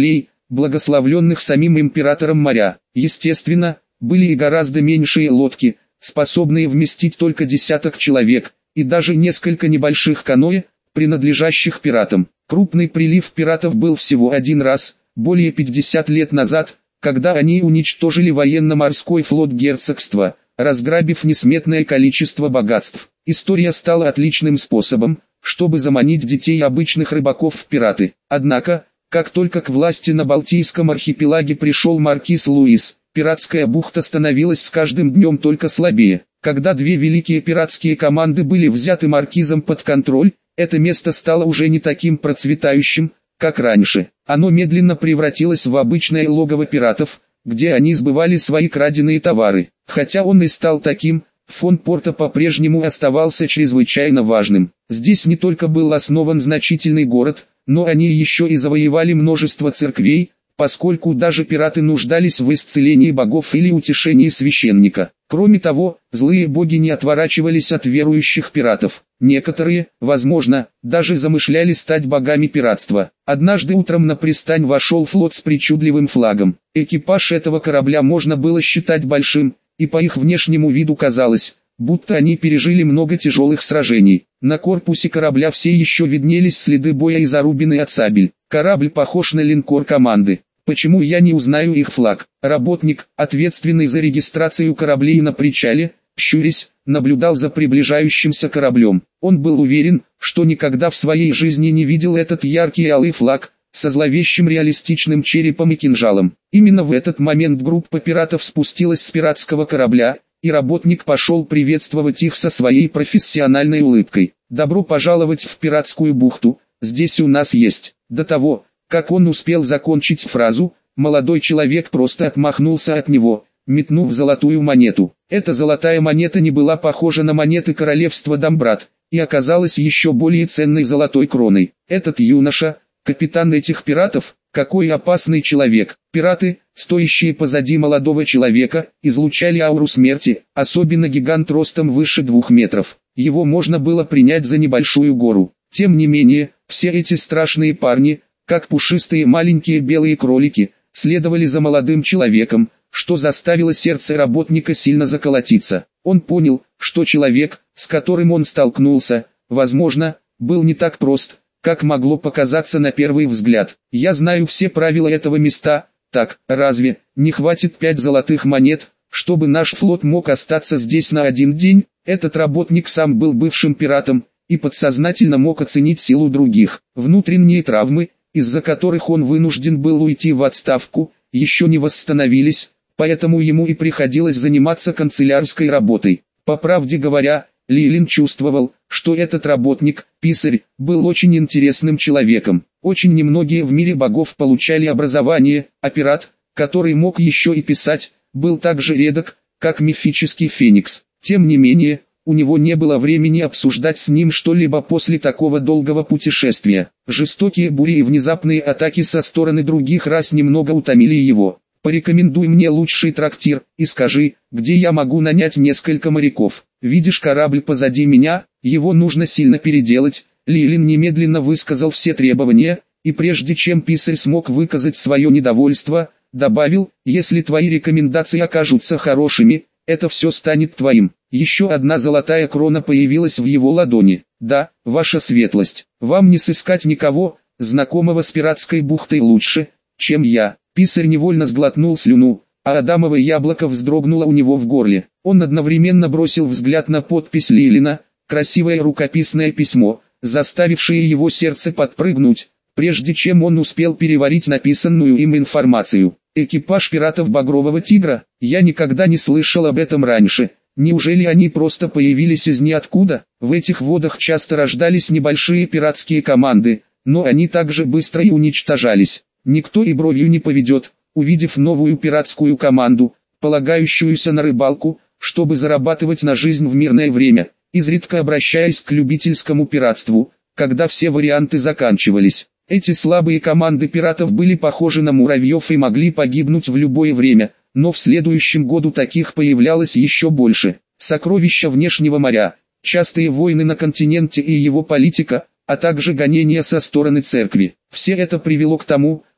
благословленных самим императором моря. Естественно, были и гораздо меньшие лодки, способные вместить только десяток человек, и даже несколько небольших каноэ, принадлежащих пиратам. Крупный прилив пиратов был всего один раз, более пятидесяти лет назад, когда они уничтожили военно-морской флот герцогства, разграбив несметное количество богатств. История стала отличным способом, чтобы заманить детей обычных рыбаков в пираты. Однако, как только к власти на Балтийском архипелаге пришел маркиз Луис, пиратская бухта становилась с каждым днем только слабее. Когда две великие пиратские команды были взяты маркизом под контроль, это место стало уже не таким процветающим, как раньше. Оно медленно превратилось в обычное логово пиратов, где они сбывали свои краденые товары. Хотя он и стал таким, фон порта по-прежнему оставался чрезвычайно важным. Здесь не только был основан значительный город, но они еще и завоевали множество церквей, поскольку даже пираты нуждались в исцелении богов или утешении священника. Кроме того, злые боги не отворачивались от верующих пиратов. Некоторые, возможно, даже замышляли стать богами пиратства. Однажды утром на пристань вошел флот с причудливым флагом. Экипаж этого корабля можно было считать большим, и по их внешнему виду казалось, будто они пережили много тяжелых сражений. На корпусе корабля все еще виднелись следы боя и зарубины от сабель. Корабль похож на линкор команды. Почему я не узнаю их флаг? Работник, ответственный за регистрацию кораблей на причале, щурясь, наблюдал за приближающимся кораблем. Он был уверен, что никогда в своей жизни не видел этот яркий алый флаг, со зловещим реалистичным черепом и кинжалом. Именно в этот момент группа пиратов спустилась с пиратского корабля, и работник пошел приветствовать их со своей профессиональной улыбкой. «Добро пожаловать в пиратскую бухту, здесь у нас есть». До того, как он успел закончить фразу, молодой человек просто отмахнулся от него, метнув золотую монету. Эта золотая монета не была похожа на монеты королевства Дамбрат, и оказалась еще более ценной золотой кроной. Этот юноша, капитан этих пиратов, какой опасный человек. Пираты, стоящие позади молодого человека, излучали ауру смерти, особенно гигант ростом выше двух метров. Его можно было принять за небольшую гору. Тем не менее, все эти страшные парни, как пушистые маленькие белые кролики, следовали за молодым человеком, что заставило сердце работника сильно заколотиться. Он понял, что человек, с которым он столкнулся, возможно, был не так прост, как могло показаться на первый взгляд. «Я знаю все правила этого места, так, разве не хватит пять золотых монет, чтобы наш флот мог остаться здесь на один день?» Этот работник сам был бывшим пиратом, и подсознательно мог оценить силу других. Внутренние травмы, из-за которых он вынужден был уйти в отставку, еще не восстановились, поэтому ему и приходилось заниматься канцелярской работой. По правде говоря, Лилин чувствовал, что этот работник, писарь, был очень интересным человеком. Очень немногие в мире богов получали образование, а пират, который мог еще и писать, был так же редок, как мифический феникс. Тем не менее, у него не было времени обсуждать с ним что-либо после такого долгого путешествия. Жестокие бури и внезапные атаки со стороны других рас немного утомили его. «Порекомендуй мне лучший трактир, и скажи, где я могу нанять несколько моряков. Видишь корабль позади меня, его нужно сильно переделать». Лилин немедленно высказал все требования, и прежде чем писарь смог выказать свое недовольство, добавил: «Если твои рекомендации окажутся хорошими, это все станет твоим». Еще одна золотая крона появилась в его ладони. «Да, ваша светлость, вам не сыскать никого, знакомого с пиратской бухтой лучше, чем я». Писарь невольно сглотнул слюну, а адамово яблоко вздрогнуло у него в горле. Он одновременно бросил взгляд на подпись Лилина, красивое рукописное письмо, заставившее его сердце подпрыгнуть, прежде чем он успел переварить написанную им информацию. «Экипаж пиратов Багрового Тигра? Я никогда не слышал об этом раньше. Неужели они просто появились из ниоткуда?» В этих водах часто рождались небольшие пиратские команды, но они также быстро и уничтожались. Никто и бровью не поведет, увидев новую пиратскую команду, полагающуюся на рыбалку, чтобы зарабатывать на жизнь в мирное время, изредка обращаясь к любительскому пиратству, когда все варианты заканчивались. Эти слабые команды пиратов были похожи на муравьев и могли погибнуть в любое время, но в следующем году таких появлялось еще больше. Сокровища внешнего моря, частые войны на континенте и его политика, а также гонения со стороны церкви. Все это привело к тому,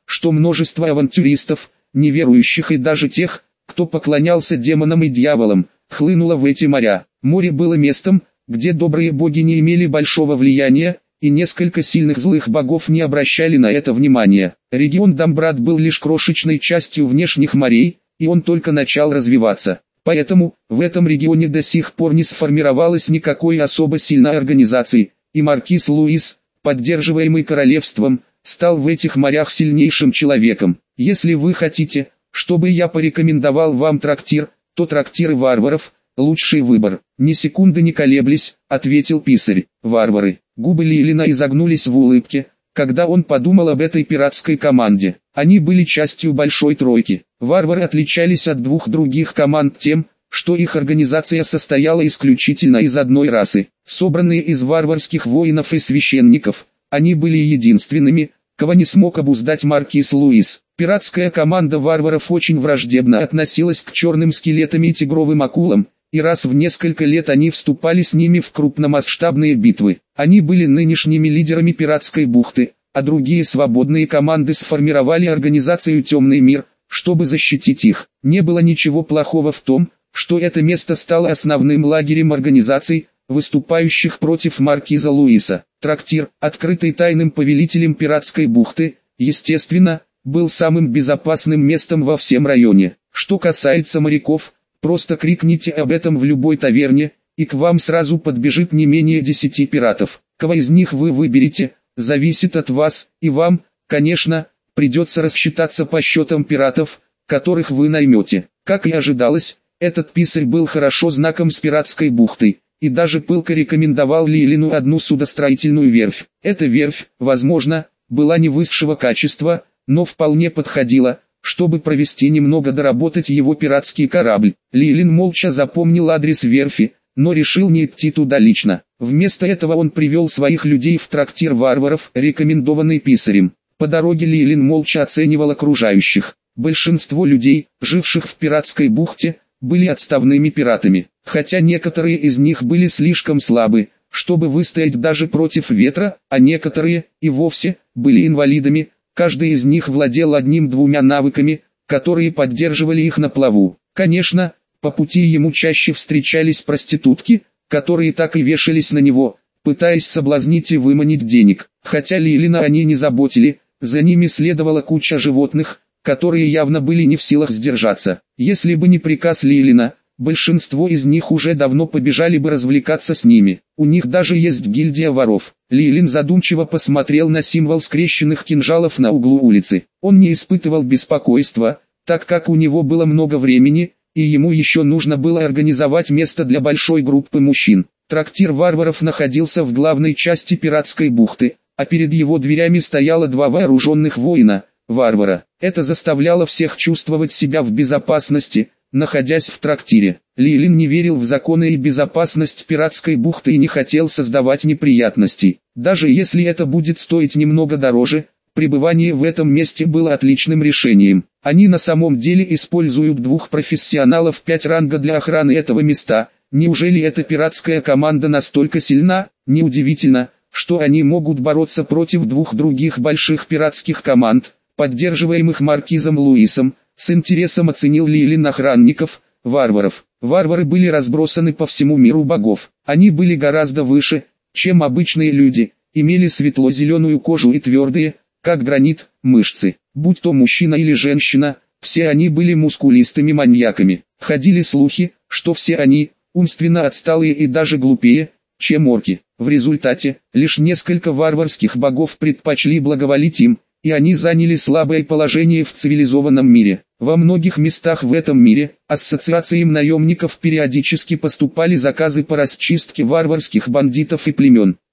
что множество авантюристов, неверующих и даже тех, кто поклонялся демонам и дьяволам, хлынуло в эти моря. Море было местом, где добрые боги не имели большого влияния, и несколько сильных злых богов не обращали на это внимания. Регион Дамбрат был лишь крошечной частью внешних морей, и он только начал развиваться. Поэтому, в этом регионе до сих пор не сформировалось никакой особо сильной организации, и маркиз Луис, поддерживаемый королевством, стал в этих морях сильнейшим человеком. Если вы хотите, чтобы я порекомендовал вам трактир, то трактиры варваров – лучший выбор. Ни секунды не колеблясь, ответил писарь. Варвары. Губы Лилина изогнулись в улыбке, когда он подумал об этой пиратской команде. Они были частью Большой Тройки. Варвары отличались от двух других команд тем, что их организация состояла исключительно из одной расы. Собранные из варварских воинов и священников, они были единственными, кого не смог обуздать маркиз Луис. Пиратская команда варваров очень враждебно относилась к черным скелетам и тигровым акулам, и раз в несколько лет они вступали с ними в крупномасштабные битвы. Они были нынешними лидерами пиратской бухты, а другие свободные команды сформировали организацию «Темный мир», чтобы защитить их. Не было ничего плохого в том, что это место стало основным лагерем организаций, выступающих против маркиза Луиса. Трактир, открытый тайным повелителем пиратской бухты, естественно, был самым безопасным местом во всем районе. Что касается моряков, просто крикните об этом в любой таверне, и к вам сразу подбежит не менее десяти пиратов. Кого из них вы выберете, зависит от вас, и вам, конечно, придется рассчитаться по счетам пиратов, которых вы наймете. Как и ожидалось, этот писарь был хорошо знаком с пиратской бухтой, и даже пылко рекомендовал Лилину одну судостроительную верфь. Эта верфь, возможно, была не высшего качества, но вполне подходила, чтобы провести немного доработать его пиратский корабль. Лилин молча запомнил адрес верфи, но решил не идти туда лично. Вместо этого он привел своих людей в трактир варваров, рекомендованный писарем. По дороге Лилин молча оценивал окружающих. Большинство людей, живших в пиратской бухте, были отставными пиратами, хотя некоторые из них были слишком слабы, чтобы выстоять даже против ветра, а некоторые, и вовсе, были инвалидами. Каждый из них владел одним-двумя навыками, которые поддерживали их на плаву. Конечно, по пути ему чаще встречались проститутки, которые так и вешались на него, пытаясь соблазнить и выманить денег. Хотя Лилина они не заботили, за ними следовала куча животных, которые явно были не в силах сдержаться. Если бы не приказ Лилина, большинство из них уже давно побежали бы развлекаться с ними. У них даже есть гильдия воров. Лилин задумчиво посмотрел на символ скрещенных кинжалов на углу улицы. Он не испытывал беспокойства, так как у него было много времени, и ему еще нужно было организовать место для большой группы мужчин. Трактир варваров находился в главной части пиратской бухты, а перед его дверями стояло два вооруженных воина, варвара. Это заставляло всех чувствовать себя в безопасности, находясь в трактире. Лилин не верил в законы и безопасность пиратской бухты и не хотел создавать неприятностей. Даже если это будет стоить немного дороже, пребывание в этом месте было отличным решением. Они на самом деле используют двух профессионалов пять ранга для охраны этого места. Неужели эта пиратская команда настолько сильна? Неудивительно, что они могут бороться против двух других больших пиратских команд, поддерживаемых маркизом Луисом. С интересом оценил Лилин охранников, варваров. Варвары были разбросаны по всему миру богов. Они были гораздо выше, чем обычные люди, имели светло-зеленую кожу и твердые, как гранит, мышцы. Будь то мужчина или женщина, все они были мускулистыми маньяками. Ходили слухи, что все они, умственно отсталые и даже глупее, чем орки. В результате, лишь несколько варварских богов предпочли благоволить им, и они заняли слабое положение в цивилизованном мире. Во многих местах в этом мире, ассоциациям наемников периодически поступали заказы по расчистке варварских бандитов и племен.